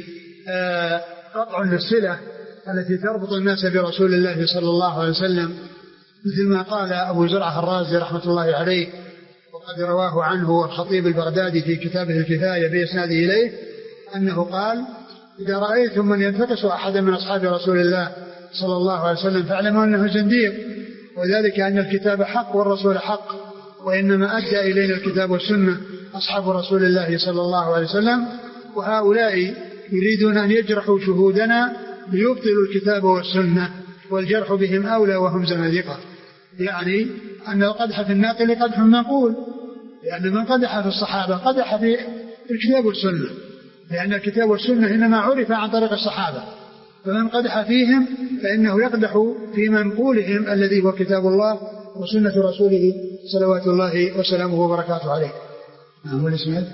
قطع للصلة التي تربط الناس برسول الله صلى الله عليه وسلم، مثل ما قال أبو زرعة الرازي رحمة الله عليه، وقد رواه عنه الخطيب البغدادي في كتابه الكفاية بإسناده إليه، أنه قال: إذا رأيتم من ينتقص أحدا من أصحاب رسول الله صلى الله عليه وسلم فاعلموا أنه زنديق، وذلك أن الكتاب حق والرسول حق، وإنما أدى إلينا الكتاب والسنة أصحاب رسول الله صلى الله عليه وسلم، وهؤلاء يريدون أن يجرحوا شهودنا ليبطلوا الكتاب والسنة، والجرح بهم أولى وهم زنادقة. يعني أن القدح في الناقل قدح منقول، لأن من قدح في الصحابة قدح في الكتاب والسنة، لأن الكتاب والسنة إنما عرف عن طريق الصحابة، فمن قدح فيهم فإنه يقدح في منقولهم الذي هو كتاب الله وسنة رسوله صلوات الله وسلامه وبركاته عليه. نعم. والإسناد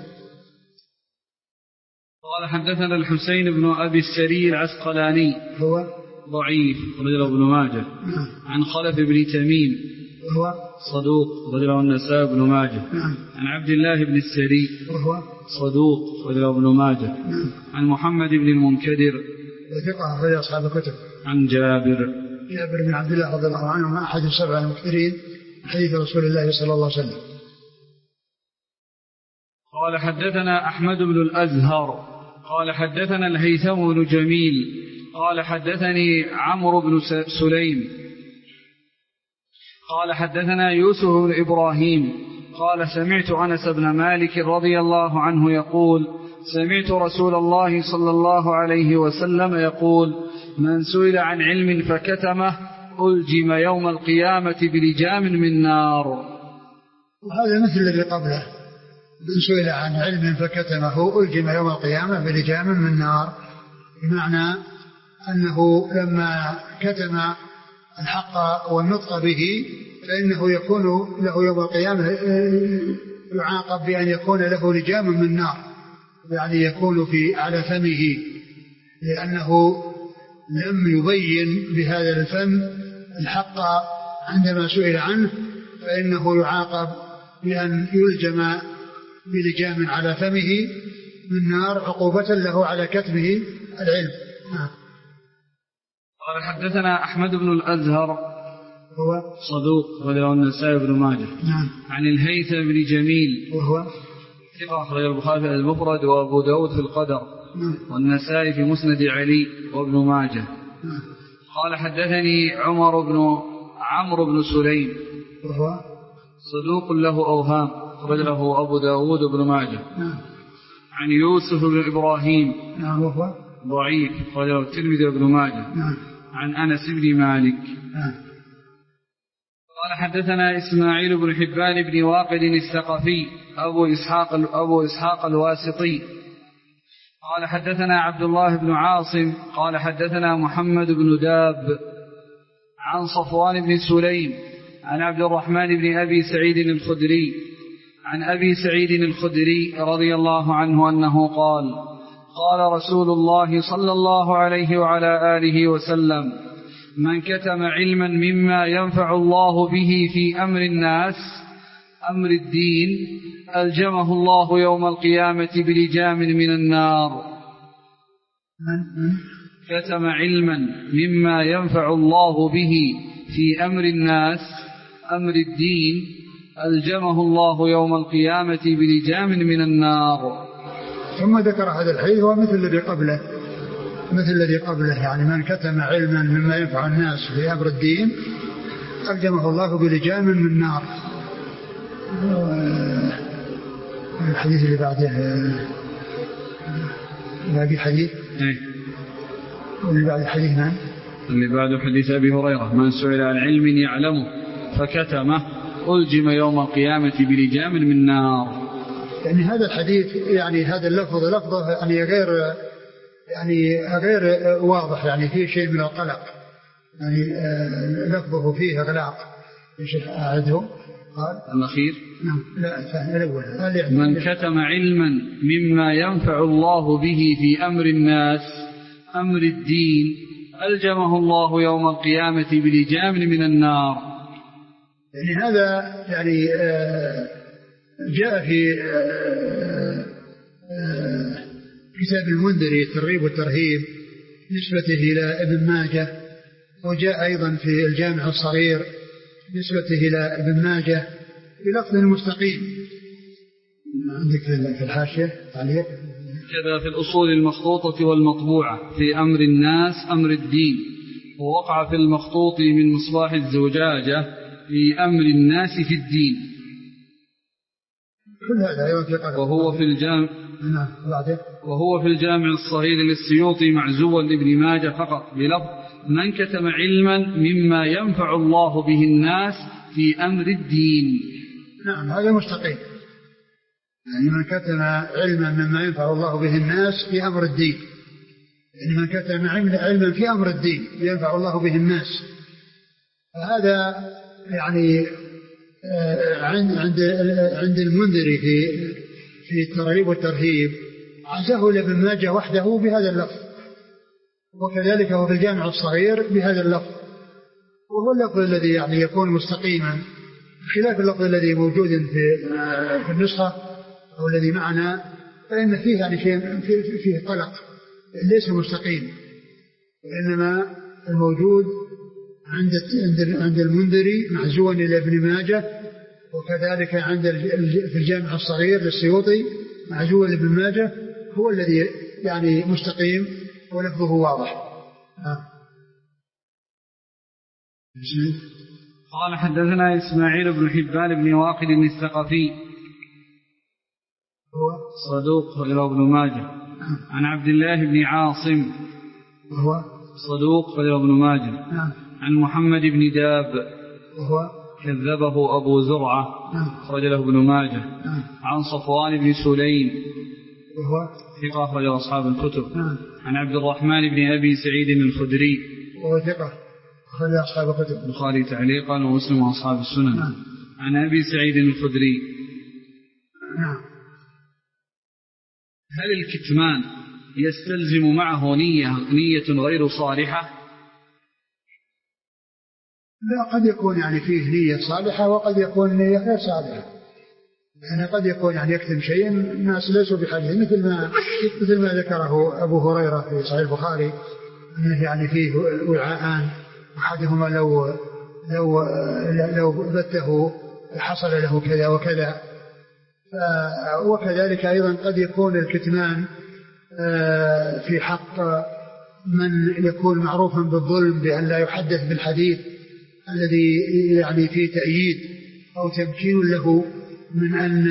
قال: حدثنا الحسين بن أبي السري العسقلاني هو ضعيف رجله ابن ماجه. نعم. عن خلف بن تميم وهو صدوق رجله النسائي بن ماجه. نعم. عن عبد الله بن السري وهو صدوق رجله ابن ماجه. نعم. عن محمد بن المنكدر وثقة أخرج أصحاب الكتب. عن جابر جابر بن عبد الله رضي الله عنه أحد السبع المكثرين حديث رسول الله صلى الله عليه وسلم. قال: حدثنا أحمد بن الأزهر قال: حدثنا الهيثم بن جميل قال: حدثني عمرو بن سليم قال: حدثنا يوسف بن إبراهيم قال: سمعت أنس بن مالك رضي الله عنه يقول: سمعت رسول الله صلى الله عليه وسلم يقول: من سئل عن علم فكتمه ألجم يوم القيامة بلجام من نار. وهذا مثل الذي قبله: من سئل عن علم فكتمه ألجم يوم القيامة بلجام من نار، بمعنى أنه لما كتم الحق والنطق به فإنه يكون له يوم القيامة يعاقب بأن يكون له لجام من نار، يعني يكون في على فمه، لأنه لم يبين بهذا الفم الحق عندما سئل عنه، فإنه يعاقب بأن يلجم بلجام على فمه من نار عقوبة له على كتمه العلم. نعم. قال: حدثنا أحمد بن الأزهر هو صدوق رجله النسائي بن ماجه. نعم. عن الهيثم بن جميل وهو ثقة أخرج البخاري في المفرد وأبو داود في القدر. نعم. والنسائي في مسند علي وابن ماجه. نعم. قال: حدثني عمر بن عمرو بن سليم وهو صدوق له أوهام رجله أبو داود وابن ماجه. نعم. عن يوسف بن إبراهيم نعم. وهو ضعيف رجله الترمذي وابن ماجه. نعم. عن أنس بن مالك. نعم. قال: حدثنا إسماعيل بن حبان بن واقد الثقفي أبو إسحاق, أبو إسحاق الواسطي قال: حدثنا عبد الله بن عاصم قال: حدثنا محمد بن داب عن صفوان بن سليم عن عبد الرحمن بن أبي سعيد الخدري عن أبي سعيد الخدري رضي الله عنه أنه قال: قال رسول الله صلى الله عليه وعلى آله وسلم: من كتم علما مما ينفع الله به في أمر الناس أمر الدين ألجمه الله يوم القيامة بلجام من النار. من كتم علما مما ينفع الله به في أمر الناس أمر الدين ألجمه الله يوم القيامة بلجام من النار. ثم ذكر هذا الحديث هو مثل الذي قبله مثل الذي قبله يعني من كتم علما مما ينفع الناس في أمر الدين ألجمه الله بلجام من نار. الحديث اللي بعده باقي حديث ايه اللي بعد الحديث نعم اللي بعده حديث أبي هريرة من سئل عن علم يعلمه فكتمه ألجم يوم القيامة بلجام من نار. يعني هذا الحديث يعني هذا اللفظ لفظه يعني غير يعني غير واضح يعني فيه شيء من القلق يعني لفظه فيه إغلاق. ايش أعده قال الأخير نعم لا الأول من كتم علما مما ينفع الله به في أمر الناس أمر الدين ألجمه الله يوم القيامة بلجام من النار. يعني هذا يعني جاء في كتاب المنذري الترغيب والترهيب نسبته إلى ابن ماجه وجاء أيضا في الجامع الصغير نسبته إلى ابن ماجه بلفظ مستقيم. عندك في الحاشية تعليق كذا في الأصول المخطوطة والمطبوعة في أمر الناس أمر الدين ووقع في المخطوط من مصباح الزجاجة في أمر الناس في الدين كل هذا أيضا في وهو في الجامع وهو في الجامع الصغير للسيوطي معزوا لابن ماجه فقط بلفظ من كتم علما مما ينفع الله به الناس في أمر الدين. نعم هذا مستقيم يعني من كتم علما مما ينفع الله به الناس في أمر الدين يعني من كتم علما في أمر الدين ينفع الله به الناس. هذا يعني عند عند المنذري في في الترغيب والترهيب عزاه لابن ماجه وحده بهذا اللفظ وكذلك هو في الجامع الصغير بهذا اللفظ وهو اللفظ الذي يعني يكون مستقيما خلاف اللفظ الذي موجود في في النسخة أو الذي معنا فإن فيه يعني شيء فيه قلق ليس مستقيم وإنما الموجود عند عند المنذري معزوا إلى ابن ماجه وكذلك عند في الجامع الصغير للسيوطي معزوا لابن ماجه هو الذي يعني مستقيم ولفظه واضح. آه. قال حدثنا إسماعيل بن حبان بن واقد الثقفي هو صدوق خرجه ابن ماجه عن عبد الله بن عاصم وهو صدوق خرجه ابن ماجه عن محمد بن داب وهو كذبه أبو زرعة خرج له ابن ماجه عن صفوان بن سليم وهو ثقة أخرج أصحاب الكتب عن عبد الرحمن بن أبي سعيد الخدري وهو ثقة أخرج أصحاب الكتب البخاري تعليقا ومسلم وأصحاب السنن عن أبي سعيد الخدري. هل الكتمان يستلزم معه نية نية غير صالحة؟ لا قد يكون يعني فيه نية صالحة وقد يكون نية غير صالحة يعني قد يكون يعني يكتم شيء الناس ليسوا بحاجة مثل ما مثل ما ذكره أبو هريرة في صحيح البخاري أنه يعني فيه وعاءان أحدهما لو لو لو بته حصل له كذا وكذا وكذلك أيضا قد يكون الكتمان في حق من يكون معروفا بالظلم بأن لا يحدث بالحديث الذي يعني فيه تأييد أو تمكين له من أن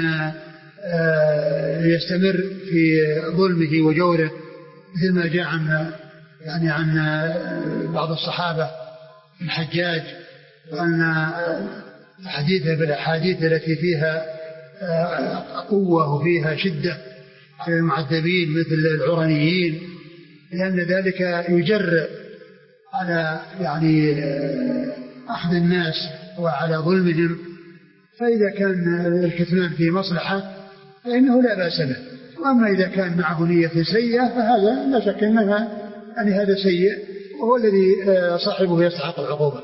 يستمر في ظلمه وجوره مثل ما جاء عن يعني عن بعض الصحابة الحجاج وأن حديثه بالأحاديث التي فيها قوة وفيها شدة على المعذبين مثل العرنيين لأن ذلك يجرئ على يعني أخذ الناس وعلى ظلمهم فإذا كان الكتمان في مصلحة فإنه لا بأس به وأما إذا كان معه نية سيئة فهذا لا شك أنها يعني هذا سيء وهو الذي صاحبه يستحق العقوبة.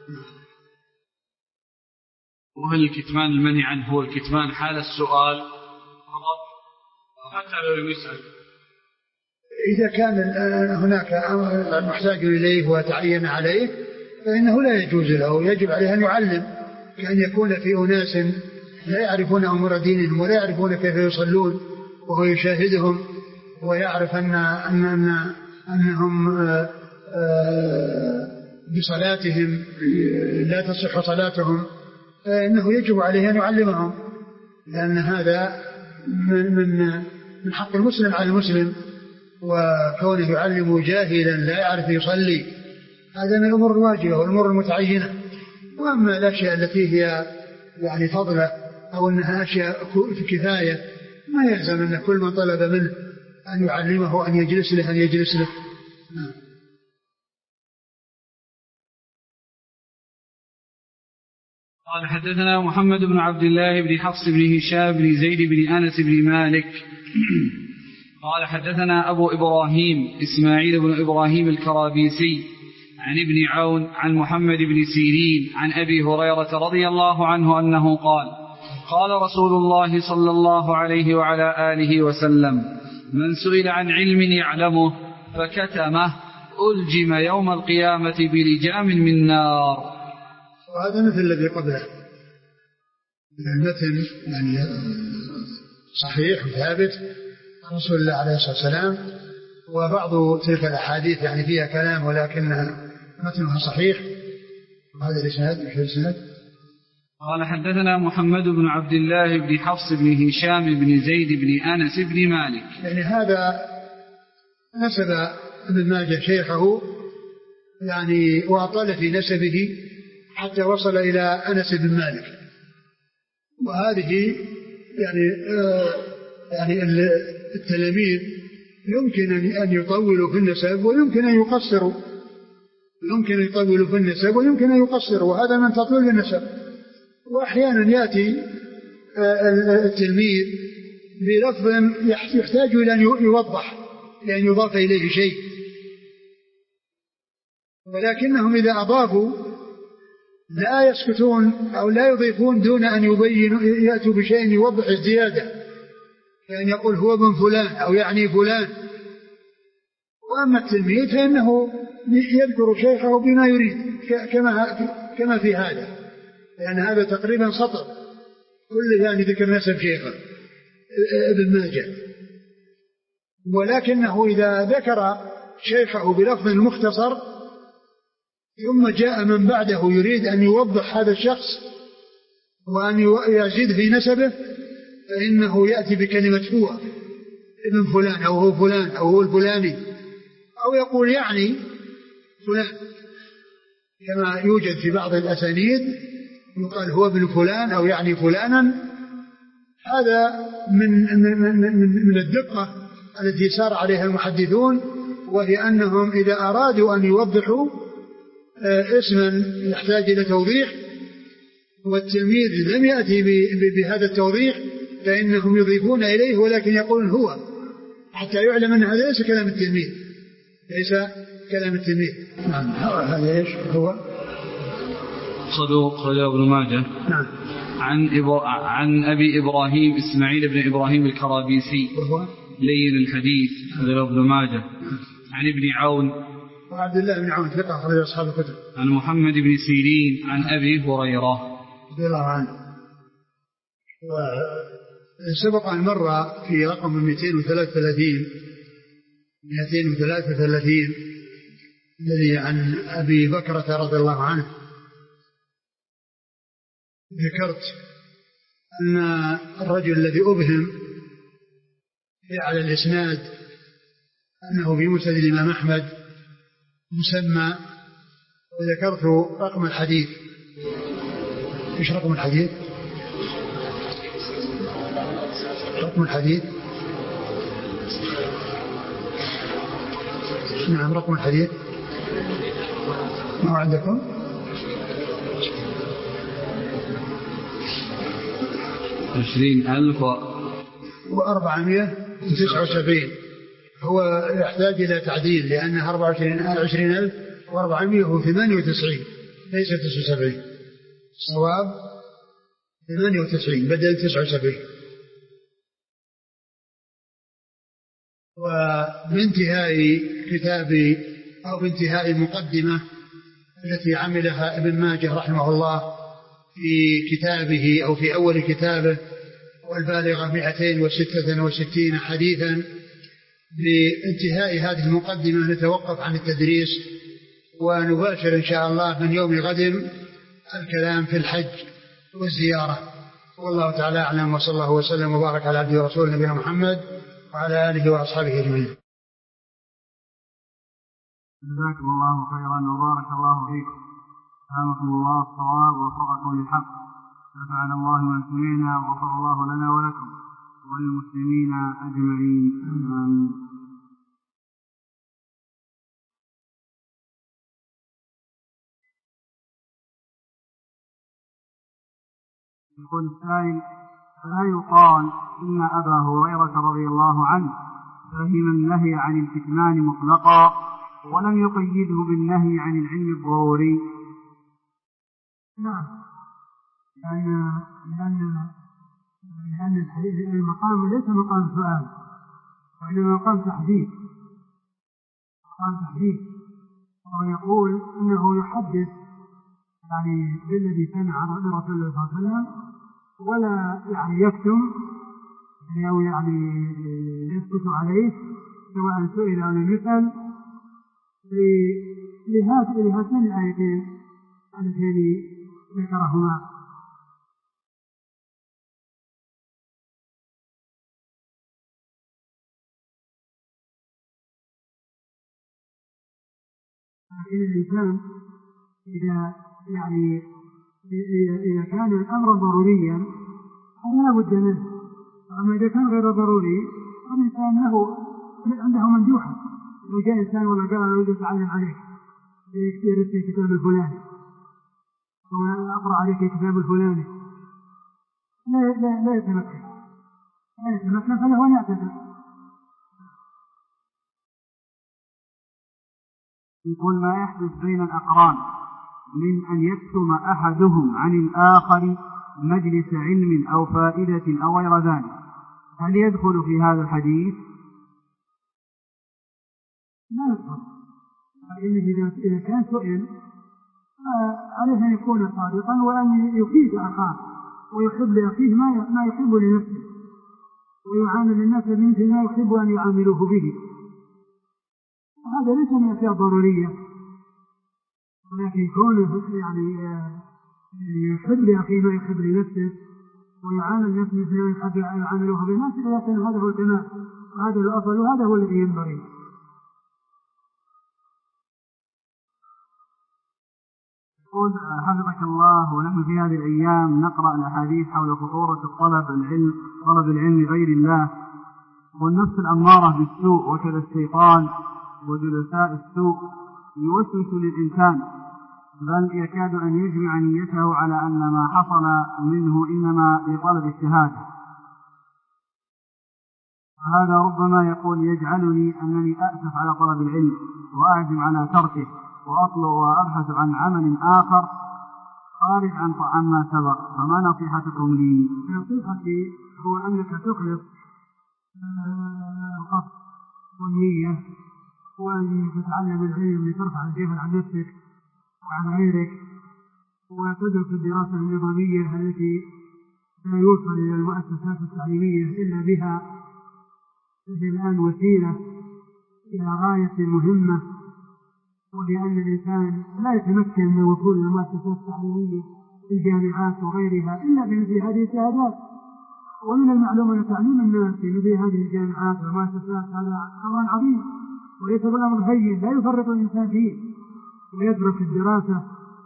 وهل الكتمان المنهي عنه هو الكتمان حال السؤال فقط حتى لو يسأل؟ إذا كان هناك محتاج إليه وتعين عليه فإنه لا يجوز له يجب عليه أن يعلم كأن يكون في أناس لا يعرفون أمور دينهم ولا يعرفون كيف يصلون وهو يشاهدهم ويعرف أن أن أن أنهم آآ آآ بصلاتهم لا تصح صلاتهم، فإنه يجب عليه أن يعلمهم، لأن هذا من من من حق المسلم على المسلم، وكونه يعلم جاهلا لا يعرف يصلي هذا من الأمور الواجبة والأمور المتعينة. وأما الأشياء التي هي يعني فضلة أو أنها أشياء في كفاية ما يلزم أن كل من طلب منه أن يعلمه أن يجلس له أن يجلس له. قال حدثنا محمد بن عبد الله بن حفص بن هشام بن زيد بن أنس بن مالك قال حدثنا أبو إبراهيم إسماعيل بن إبراهيم الكرابيسي عن ابن عون عن محمد بن سيرين عن أبي هريرة رضي الله عنه أنه قال قال رسول الله صلى الله عليه وعلى آله وسلم من سئل عن علم يعلمه فكتمه ألجم يوم القيامة بلجام من نار. وهذا مثل الذي قبله، المتن يعني صحيح وثابت عن رسول الله عليه الصلاة والسلام، وبعض تلك الأحاديث يعني فيها كلام ولكنها متنها صحيح. وهذا الإسناد مش الإسناد. قال حدثنا محمد بن عبد الله بن حفص بن هشام بن زيد بن أنس بن مالك. يعني هذا نسب ابن ماجه شيخه يعني وأطال في نسبه حتى وصل إلى أنس بن مالك، وهذه يعني آه يعني التلاميذ يمكن أن يطولوا في النسب ويمكن أن يقصروا، يمكن أن يطولوا في النسب ويمكن أن يقصروا، وهذا من تطويل النسب. وأحيانا يأتي آه التلميذ بلفظ يحتاج إلى أن يوضح لأن يضاف إليه شيء، ولكنهم إذا أضافوا لا يسكتون أو لا يضيفون دون أن يبينوا يأتوا بشيء يوضح الزيادة، يعني يقول هو ابن فلان أو يعني فلان. وأما التلميذ فإنه يذكر شيخه بما يريد كما كما في هذا، لأن هذا تقريبا سطر كل يعني ذكر نسب شيخه ابن ماجه، ولكنه إذا ذكر شيخه بلفظ مختصر ثم جاء من بعده يريد أن يوضح هذا الشخص وأن يزيد في نسبه فإنه يأتي بكلمة هو ابن فلان أو هو فلان أو هو الفلاني، أو يقول يعني فلان، كما يوجد في بعض الأسانيد يقال هو ابن فلان أو يعني فلانا. هذا من من من من الدقة التي سار عليها المحدثون، وهي أنهم إذا أرادوا أن يوضحوا اسما يحتاج إلى توضيح والتلميذ لم يأتي بهذا التوضيح فإنهم يضيفون إليه ولكن يقولون هو، حتى يعلم أن هذا ليس كلام التلميذ، ليس كلام التلميذ. نعم هذا إيش هو؟ صدوق خرجه ابن ماجه. نعم. عن إبر... عن أبي إبراهيم إسماعيل بن إبراهيم الكرابيسي وهو لين الحديث خرجه ابن ماجه. عن ابن عون وعبد الله بن عون ثقة أخرج أصحاب الكتب. عن محمد بن سيرين عن أبي هريرة رضي الله عنه. وسبق أن مر في رقم مئتين وثلاثة وثلاثين مئتين وثلاثة وثلاثين الذي عن أبي بكرة رضي الله عنه. ذكرت أن الرجل الذي أبهم على الإسناد أنه في مسند الإمام أحمد مسمى، وذكرت رقم الحديث. إيش رقم الحديث؟ رقم الحديث نعم رقم الحديث ما هو عندكم؟ عشرين ألف وأربعمائة وتسعة وسبعين. هو يحتاج إلى تعديل لأنه أربعة وعشرين ألف وأربعمائة وثمانية وتسعين ليس تسعة وسبعين، صواب ثمانية وتسعين بدل تسعة وسبعين. وبانتهاء كتاب أو بانتهاء المقدمة التي عملها ابن ماجه رحمه الله في كتابه أو في أول كتابه والبالغة مئتين وستة وستين حديثا. بانتهاء هذه المقدمة نتوقف عن التدريس ونباشر إن شاء الله من يوم غد الكلام في الحج والزيارة. والله تعالى أعلم، وصلى الله وسلم وبارك على عبده ورسوله نبينا محمد وعلى آله وأصحابه أجمعين. جزاكم الله خيرا وبارك الله فيكم، ألهمكم الله الصواب ووفقكم للحق، نفعنا الله ما سمعنا وغفر الله لنا ولكم وللمسلمين أجمعين. آمين. يقول السائل: لا يقال إن أبا هريرة رضي الله عنه فهم النهي عن الكتمان مطلقا ولم يقيده بالنهي عن العلم الضروري؟ نعم، لأن لأن لأن الحديث المقام ليس مقام سؤال وإنما مقام تحديث، مقام تحديث، ويقول إنه يحدث يعني بالذي سمع عن رسول الله صلى الله عليه وسلم ولا يعني يكتم أو يعني يسكت عليه سواء سئل أو لم يسأل، لهاتين الآيتين اللتين ذكرهما. لكن الإنسان إذا يعني إذا كان الأمر ضروريا فلا بد منه، أما إذا كان غير ضروري فالإنسان له عنده مندوحة. لو جاء إنسان ولا قال أنا أريد أتعلم عليك يكتب في كتاب الفلاني وأنا أقرأ عليك الكتاب الفلاني لا لا لا يتمكن لا يتمكن فله أن يعتذر. يقول: ما يحدث بين الأقران من أن يكتم أحدهم عن الآخر مجلس علم أو فائدة أو غير ذلك، هل يدخل في هذا الحديث؟ لا يدخل، لأنه إذا كان سئل عليه أن يكون صادقا وأن يفيد أخاه ويحب لأخيه ما يحب لنفسه ويعامل الناس بمثل ما يحب أن يعاملوه به. هذا ليس من الأشياء الضرورية، ولكن كونه يعني يحب لأخيه ما يحب لنفسه ويعامل الناس مثل ما يحب أن يعاملوه بالناس، لكن هذا هو التمام وهذا الأفضل وهذا هو الذي ينبغي. يقول: حفظك الله، ونحن في هذه الأيام نقرأ الأحاديث حول خطورة الطلب العلم طلب العلم غير الله، والنفس الأمارة بالسوء وكذا الشيطان وجلساء السوء يوسوس للإنسان، بل يكاد أن يجمع نيته على أن ما حصل منه إنما لطلب الشهادة. هذا ربما يقول يجعلني أنني أأسف على طلب العلم وأعزم على تركه وأطلب وأبحث عن عمل آخر خارج عن عما سبق، فما نصيحتكم لي؟ نصيحتي هو أنك تخلص القصد والنية وأن تتعلم العلم لترفع الجهل عن نفسك وعن غيرك، وتدرس الدراسة النظامية التي لا يوصل إلى المؤسسات التعليمية إلا بها هي الآن وسيلة إلى غاية مهمة، ولأن الإنسان لا يتمكن من وصول إلى المؤسسات التعليمية في الجامعات وغيرها إلا بمثل هذه الشهادات. ومن المعلوم أن تعليم الناس في مثل هذه الجامعات والمؤسسات هذا أمر عظيم وليس بالأمر هين لا يفرط الإنسان فيه، ويدرس الدراسة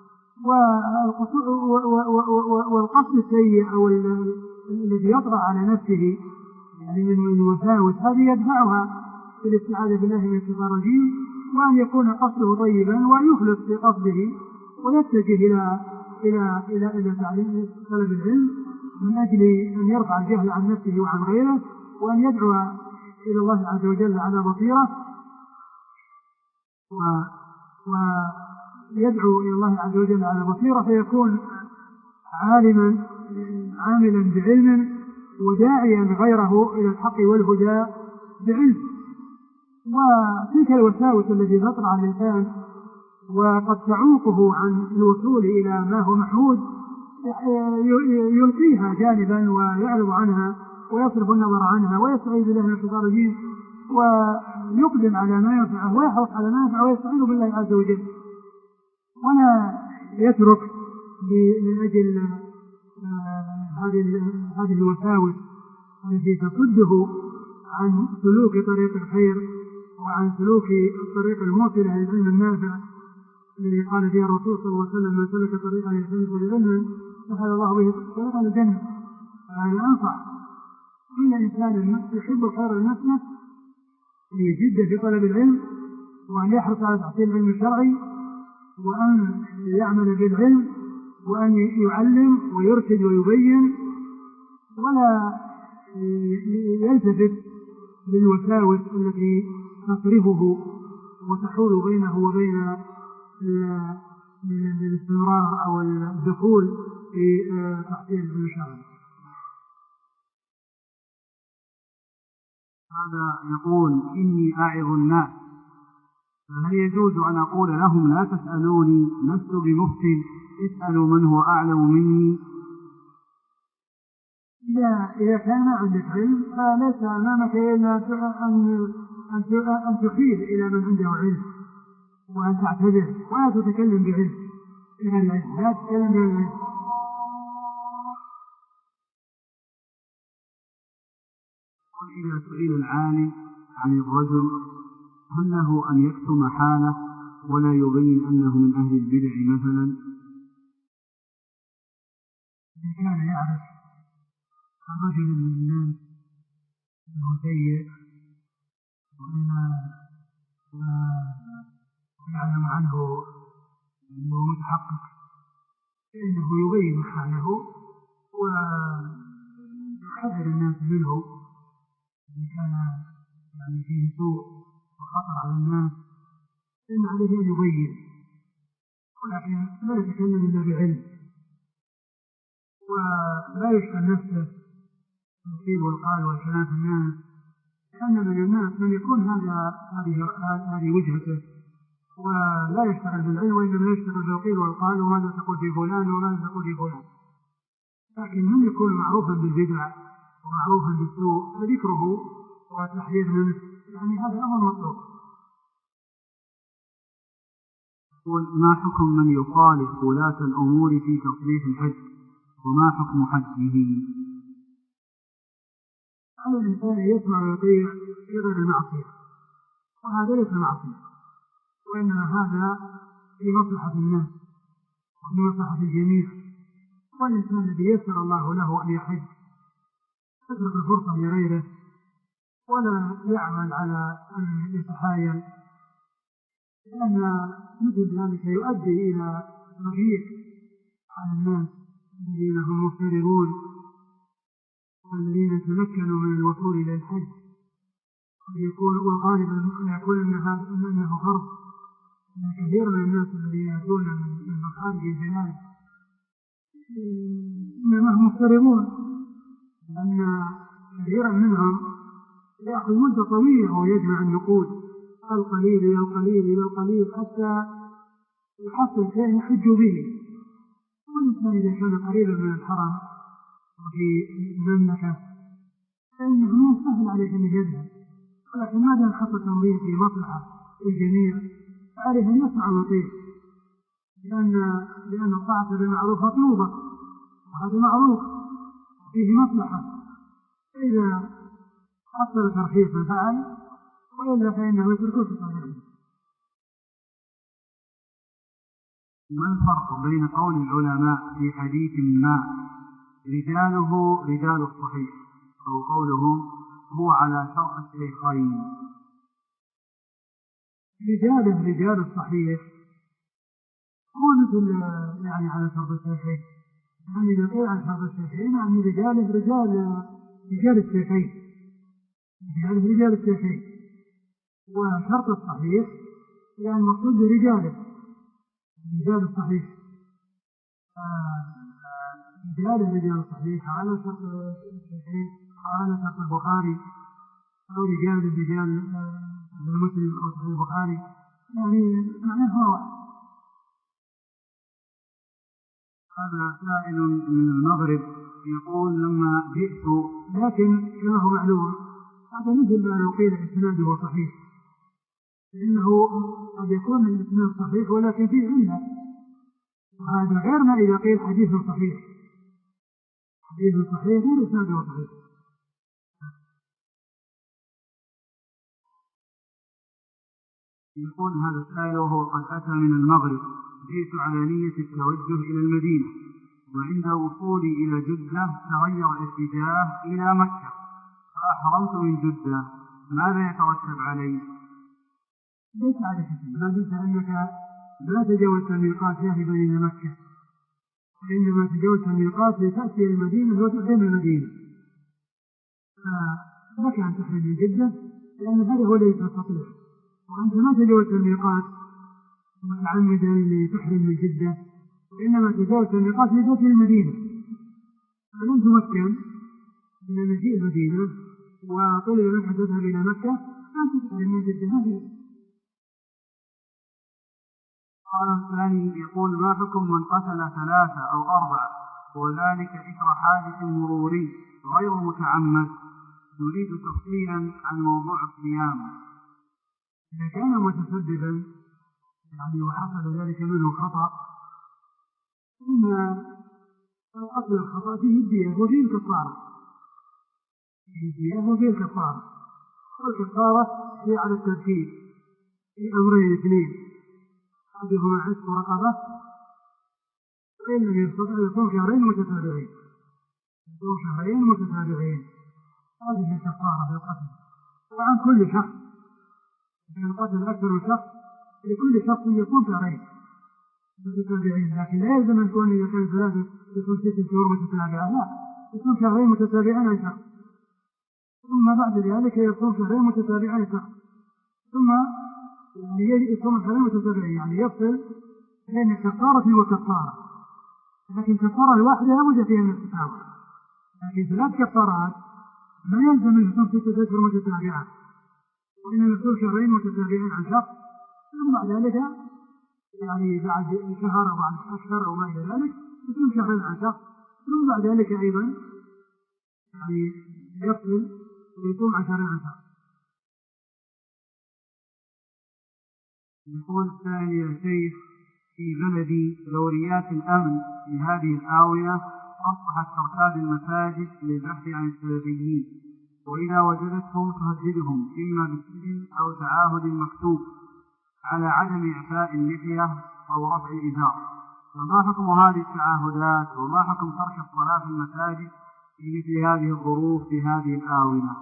والقصد السيء أو الذي يطرأ على نفسه يعني من وساوس هذه يدفعها في الاستعاذة بالله من الشيطان الرجيم، وأن يكون قصده طيبا ويخلص في قصده ويتجه إلى إلى إلى إلى تعليم طلب العلم من أجل أن يرفع الجهل عن نفسه وعن غيره، وأن يدعو إلى الله عز وجل على بصيرة ويدعو إلى الله عز وجل على بصيرة فيكون عالما عاملا بعلم وداعيا غيره إلى الحق والهدى بعلم. وتلك الوساوس التي تطرأ على الإنسان وقد تعوقه عن الوصول إلى ما هو محمود يلقيها جانبا ويعرض عنها ويصرف النظر عنها ويستعيذ بالله من الشيطان الرجيم ويقدم على ما ينفعه ويحرص على ما ينفعه ويستعين بالله عز وجل، ولا يترك من أجل هذه الوساوس التي تصده عن سلوك طريق الخير وعن سلوك الطريق الموصلة للعلم النافع الذي قال فيه الرسول صلى الله عليه وسلم: من سلك طريقا يلتمس به علما سهل الله به طريقا الجنة. فأنا أنصح كل إنسان يحب الخير لنفسه أن يجد في طلب العلم وأن يحرص على تحصيل العلم الشرعي وأن يعمل بالعلم وأن يعلم ويرشد ويبين، ولا يلتفت للوساوس التي تصرفه وتحول بينه وبين الاستمرار أو الدخول في تحصيل العلم الشرعي. هذا يقول: إني أعظ الناس، فهل يجوز أن أقول لهم لا تسألوني لست بمفتي، اسألوا من هو أعلم مني؟ لا، إذا كان عندك علم فليس أمامك إلا أن تخيل إلى من عنده علم وأن تعتذر ولا تتكلم بعلم، لا تتكلم بعلم. إذا سئل العالم عن الرجل هل له أن يكتم حاله ولا يبين أنه من أهل البدع مثلا؟ إذا كان يعرف الرجل من الناس أنه سيء ويعلم عنه أنه متحقق فإنه يبين حاله ويحذر الناس منه إن كان يعني فيه سوء وخطر على الناس، فإن عليه أن يبين، ولكن لا يتكلم إلا بعلم ولا يشغل نفسه بالقيل والقال والكلام في الناس، لأن من الناس من يكون هذا هذه وجهته ولا يشتغل بالعلم وإنما يشتغل بالقيل والقال وماذا تقول في فلان وماذا تقول في فلان. لكن من يكون معروفا بالبدع ومعروفا بالسوء فذكره وتحذير منه، يعني هذا أمر مطلوب. ما حكم من يخالف ولاة الأمور في تصريح الحج وما حكم حجه؟ على الإنسان يسمع ويطيع في غير المعصية، وهذا ليس معصية، وإنما هذا في مصلحة الناس وفي مصلحة الجميع. والإنسان الذي يسر الله له أن يحج يترك الفرصة لغيره ولا يعمل على أن يتحايل، لأن مثل ذلك يؤدي إلى ضيق على الناس الذين هم مفترضون والذين تمكنوا من الوصول إلى الحج. يقول وغالبا يقول إن هذا إنه فرض، إن كثير من الناس الذين يأتون من مخارج البلاد إنما هم مفترضون، لأن كثيرا منهم يأخذ مدة طويلة ويجمع النقود القليل إلى القليل إلى القليل حتى يحصل شيء يحج به. والإنسان إذا كان قريبا من الحرم وفي المملكة فإنه يسهل عليه أن يذهب، ولكن ما دام حصل تنظيم في مصلحة الجميع فعليه أن يسمع ويطيع، لأن لأن الطاعة بالمعروف مطلوبة وهذا معروف فيه مصلحة، فإذا حصل ترخيصا فعل وإلا فإنه يتركه في طريقه. ما الفرق بين قول العلماء في حديث ما رجاله رجال الصحيح أو قولهم هو على شرط الشيخين؟ رجاله رجال الصحيح هو مثل يعني على شرط الشيخين، يعني إذا قيل على شرط الشيخين يعني رجاله رجال رجال الشيخين رجاله رجال الشيخين، وشرط الصحيح يعني مقصود برجاله رجال الصحيح، رجال رجال الصحيح على شرط الصحيح على شرط البخاري أو رجال الرجال المسلم أو صحيح البخاري، يعني معناه واحد. هذا سائل من المغرب يقول لما جئت، لكن كما هو معلوم هذا مثل ما لو قيل إسناده صحيح، لأنه قد يكون الإسناد صحيح ولكن فيه علة، وهذا غير ما إذا قيل حديث صحيح. حديث صحيح غير إسناده صحيح. يقول هذا السائل وهو قد أتى من المغرب: جئت على نية التوجه إلى المدينة، وعند وصولي إلى جدة تغير الاتجاه إلى مكة، فأحرمت من جدة، ماذا يترتب علي؟ ليس عليك شيء، ما دمت أنك لا تجاوزت الميقات ذاهبا إلى مكة، وإنما تجاوزت الميقات لتأتي المدينة وتقدم المدينة، فلك أن تحرم من جدة لأن هذا هو الذي تستطيع، وأنت ما تجاوزت الميقات متعمدا لتحرم من جدة، وإنما تجاوزت الميقات لتأتي المدينة، فلن تمكن من مجيء المدينة وطلب منك أن تذهب إلى مكة أن تحرم من جدة. السؤال الثاني يقول: ما حكم من قتل ثلاثة أو أربعة وذلك إثر حادث مروري غير متعمد؟ نريد تفصيلا عن موضوع الصيام. إذا كان متسببا يعني وحصل ذلك منه خطأ، إن القتل الخطأ فيه الدية وفيه الكفارة، فيه الدية وفيه الكفارة، والكفارة هي على الترتيب في أمرين اثنين: أحدهما عتق رقبة، وإن لم يستطع يكون شهرين متتابعين، يكون شهرين متتابعين، هذه الكفارة في القتل. وعن كل شخص في القتل أكثر من شخص، لكل شخص يكون شهرين متتابعين، لكن لا يلزم أن يكون إذا كان ثلاثة يكون ست شهور متتابعة، لا، يكون شهرين متتابعين عن شخص، ثم بعد ذلك يكون شهرين متتابعين عن شخص، ثم يعني يكون شهرين متتابعين، يعني يفصل بين الكفارة وكفارة، لكن كفارة الواحدة لا بد فيها من التساوي، لكن ثلاث كفارات ما يلزم أن يكون ستة أشهر متتابعة، وإنما يكون شهرين متتابعين عن شخص، ثم بعد ذلك يعني بعد شهر أو بعد أشهر أو ما إلى ذلك يكون شهرين عن شخص، ثم بعد ذلك أيضا يعني يفصل ويكون عشرين عن شخص. يقول الثاني: يا شيخ، في بلدي دوريات الأمن في هذه الآونة أصبحت ترتاد المساجد للبحث عن السلفيين، وإذا وجدتهم تهددهم إما بالسجن أو تعاهد مكتوب على عدم إعفاء اللحية أو رفع الإزار، فما حكم هذه التعاهدات، وما حكم ترك الصلاة في المساجد في مثل هذه الظروف في هذه الآونة؟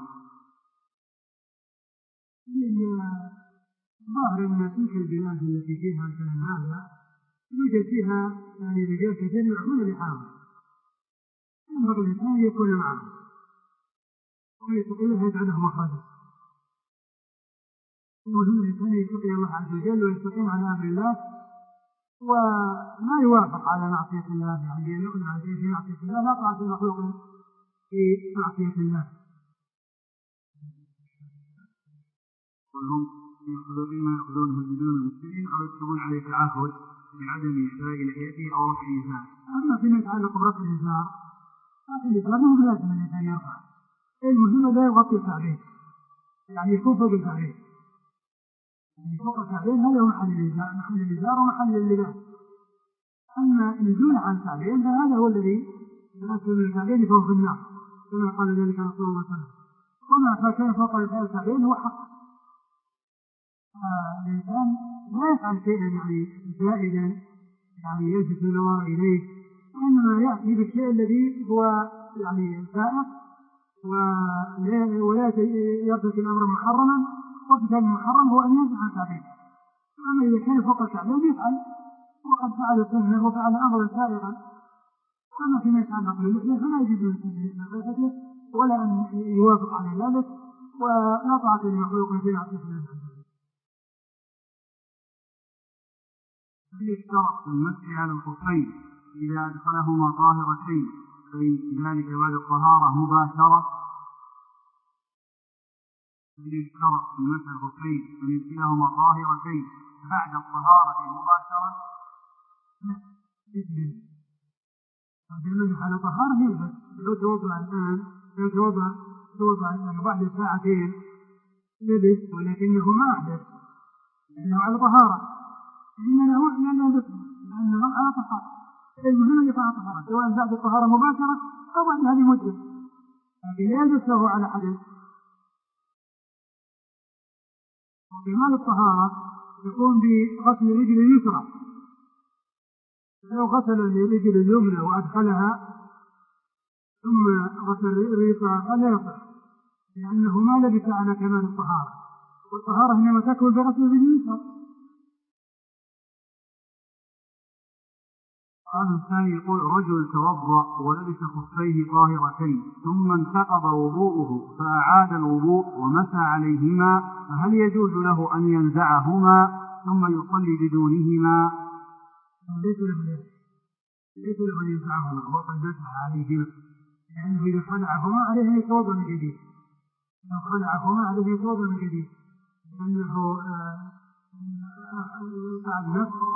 ظاهر أن تلك البلاد التي فيها مثل هذا يوجد فيها يعني رجال كثير يعملون الإحامة، ينبغي الإنسان يكون معهم ويتقي يجعله مخرجا. المهم الإنسان يتقي الله عز وجل ويستقيم على أمر الله وما يوافق على معصية الله، يعني أن يؤمن عليه في معصية الله لا طاعة المخلوق في معصية الله. وهم يأخذون إما يأخذونه بدون مسلمين أو يكتبون عليه تعهد بعدم إحداء لحيته أو رفع الإزار. أما فيما يتعلق برفع الإزار، رفع الإزار مو لازم الإنسان يرفع، المهم لا يغطي الكعبين، يعني يكون فوق الكعبين، يعني فوق الكعبين هذا هو محل الإزار، محل الإزار ومحل اللباس. أما النزول عن الكعبين فهذا هو الذي يناسب الكعبين فوق النار، كما قال ذلك رسول الله صلى الله عليه وسلم. وما فكان فوق الكعبين هو حق. الإنسان لا يفعل شيئا يعني زائدا يعني يلفت النظر إليه، وإنما يأتي بالشيء الذي هو يعني سائق ولا يرتكب الأمر محرما، وارتكاب المحرم هو أن ينزع الكعبين. أما إذا كان فوق الكعبين يفعل وقد فعل سنة وفعل أمرا سائغا. أما فيما يتعلق باللحية فلا يجوز للإنسان ولا أن يوافق على ذلك، ولا طاعة لمخلوق في معصية الله. يشترط المسح على الخفين إذا أدخلهما طاهرتين، فإن ذلك بعد الطهارة مباشرة. يشترط المسح على الخفين أن يدخلهما طاهرتين بعد الطهارة مباشرة. لأنه على طهارة يلبس. لو توضأ الآن لو توضأ توضأ الآن بعد ساعتين لبس ولكنه ما أحدث لأنه على طهارة، لأنه لأنه لأنه على طهارة. المهم يكون على طهارة سواء بعد الطهارة مباشرة أو بعد هذه المدة، لكن لا يلبسه على حدث. وكمال الطهارة يكون بغسل الرجل اليسرى، لو غسل الرجل اليمنى وأدخلها ثم غسل اليسرى فلا يصح، لأنه ما لبس على كمال الطهارة، والطهارة إنما تكون بغسل الرجل اليسرى. السؤال الثاني يقول: رجل توضأ ولبس خفيه طاهرتين ثم انتقض وضوءه فأعاد الوضوء ومسى عليهما، فهل يجوز له أن ينزعهما ثم يصلي بدونهما؟ ليس له ليس له أن ينزعهما وقد مسح عليهما، لأنه إذا خلعهما عليه يتوضأ من جديد، لو خلعهما عليه يتوضأ من جديد، لأنه بعد نفسه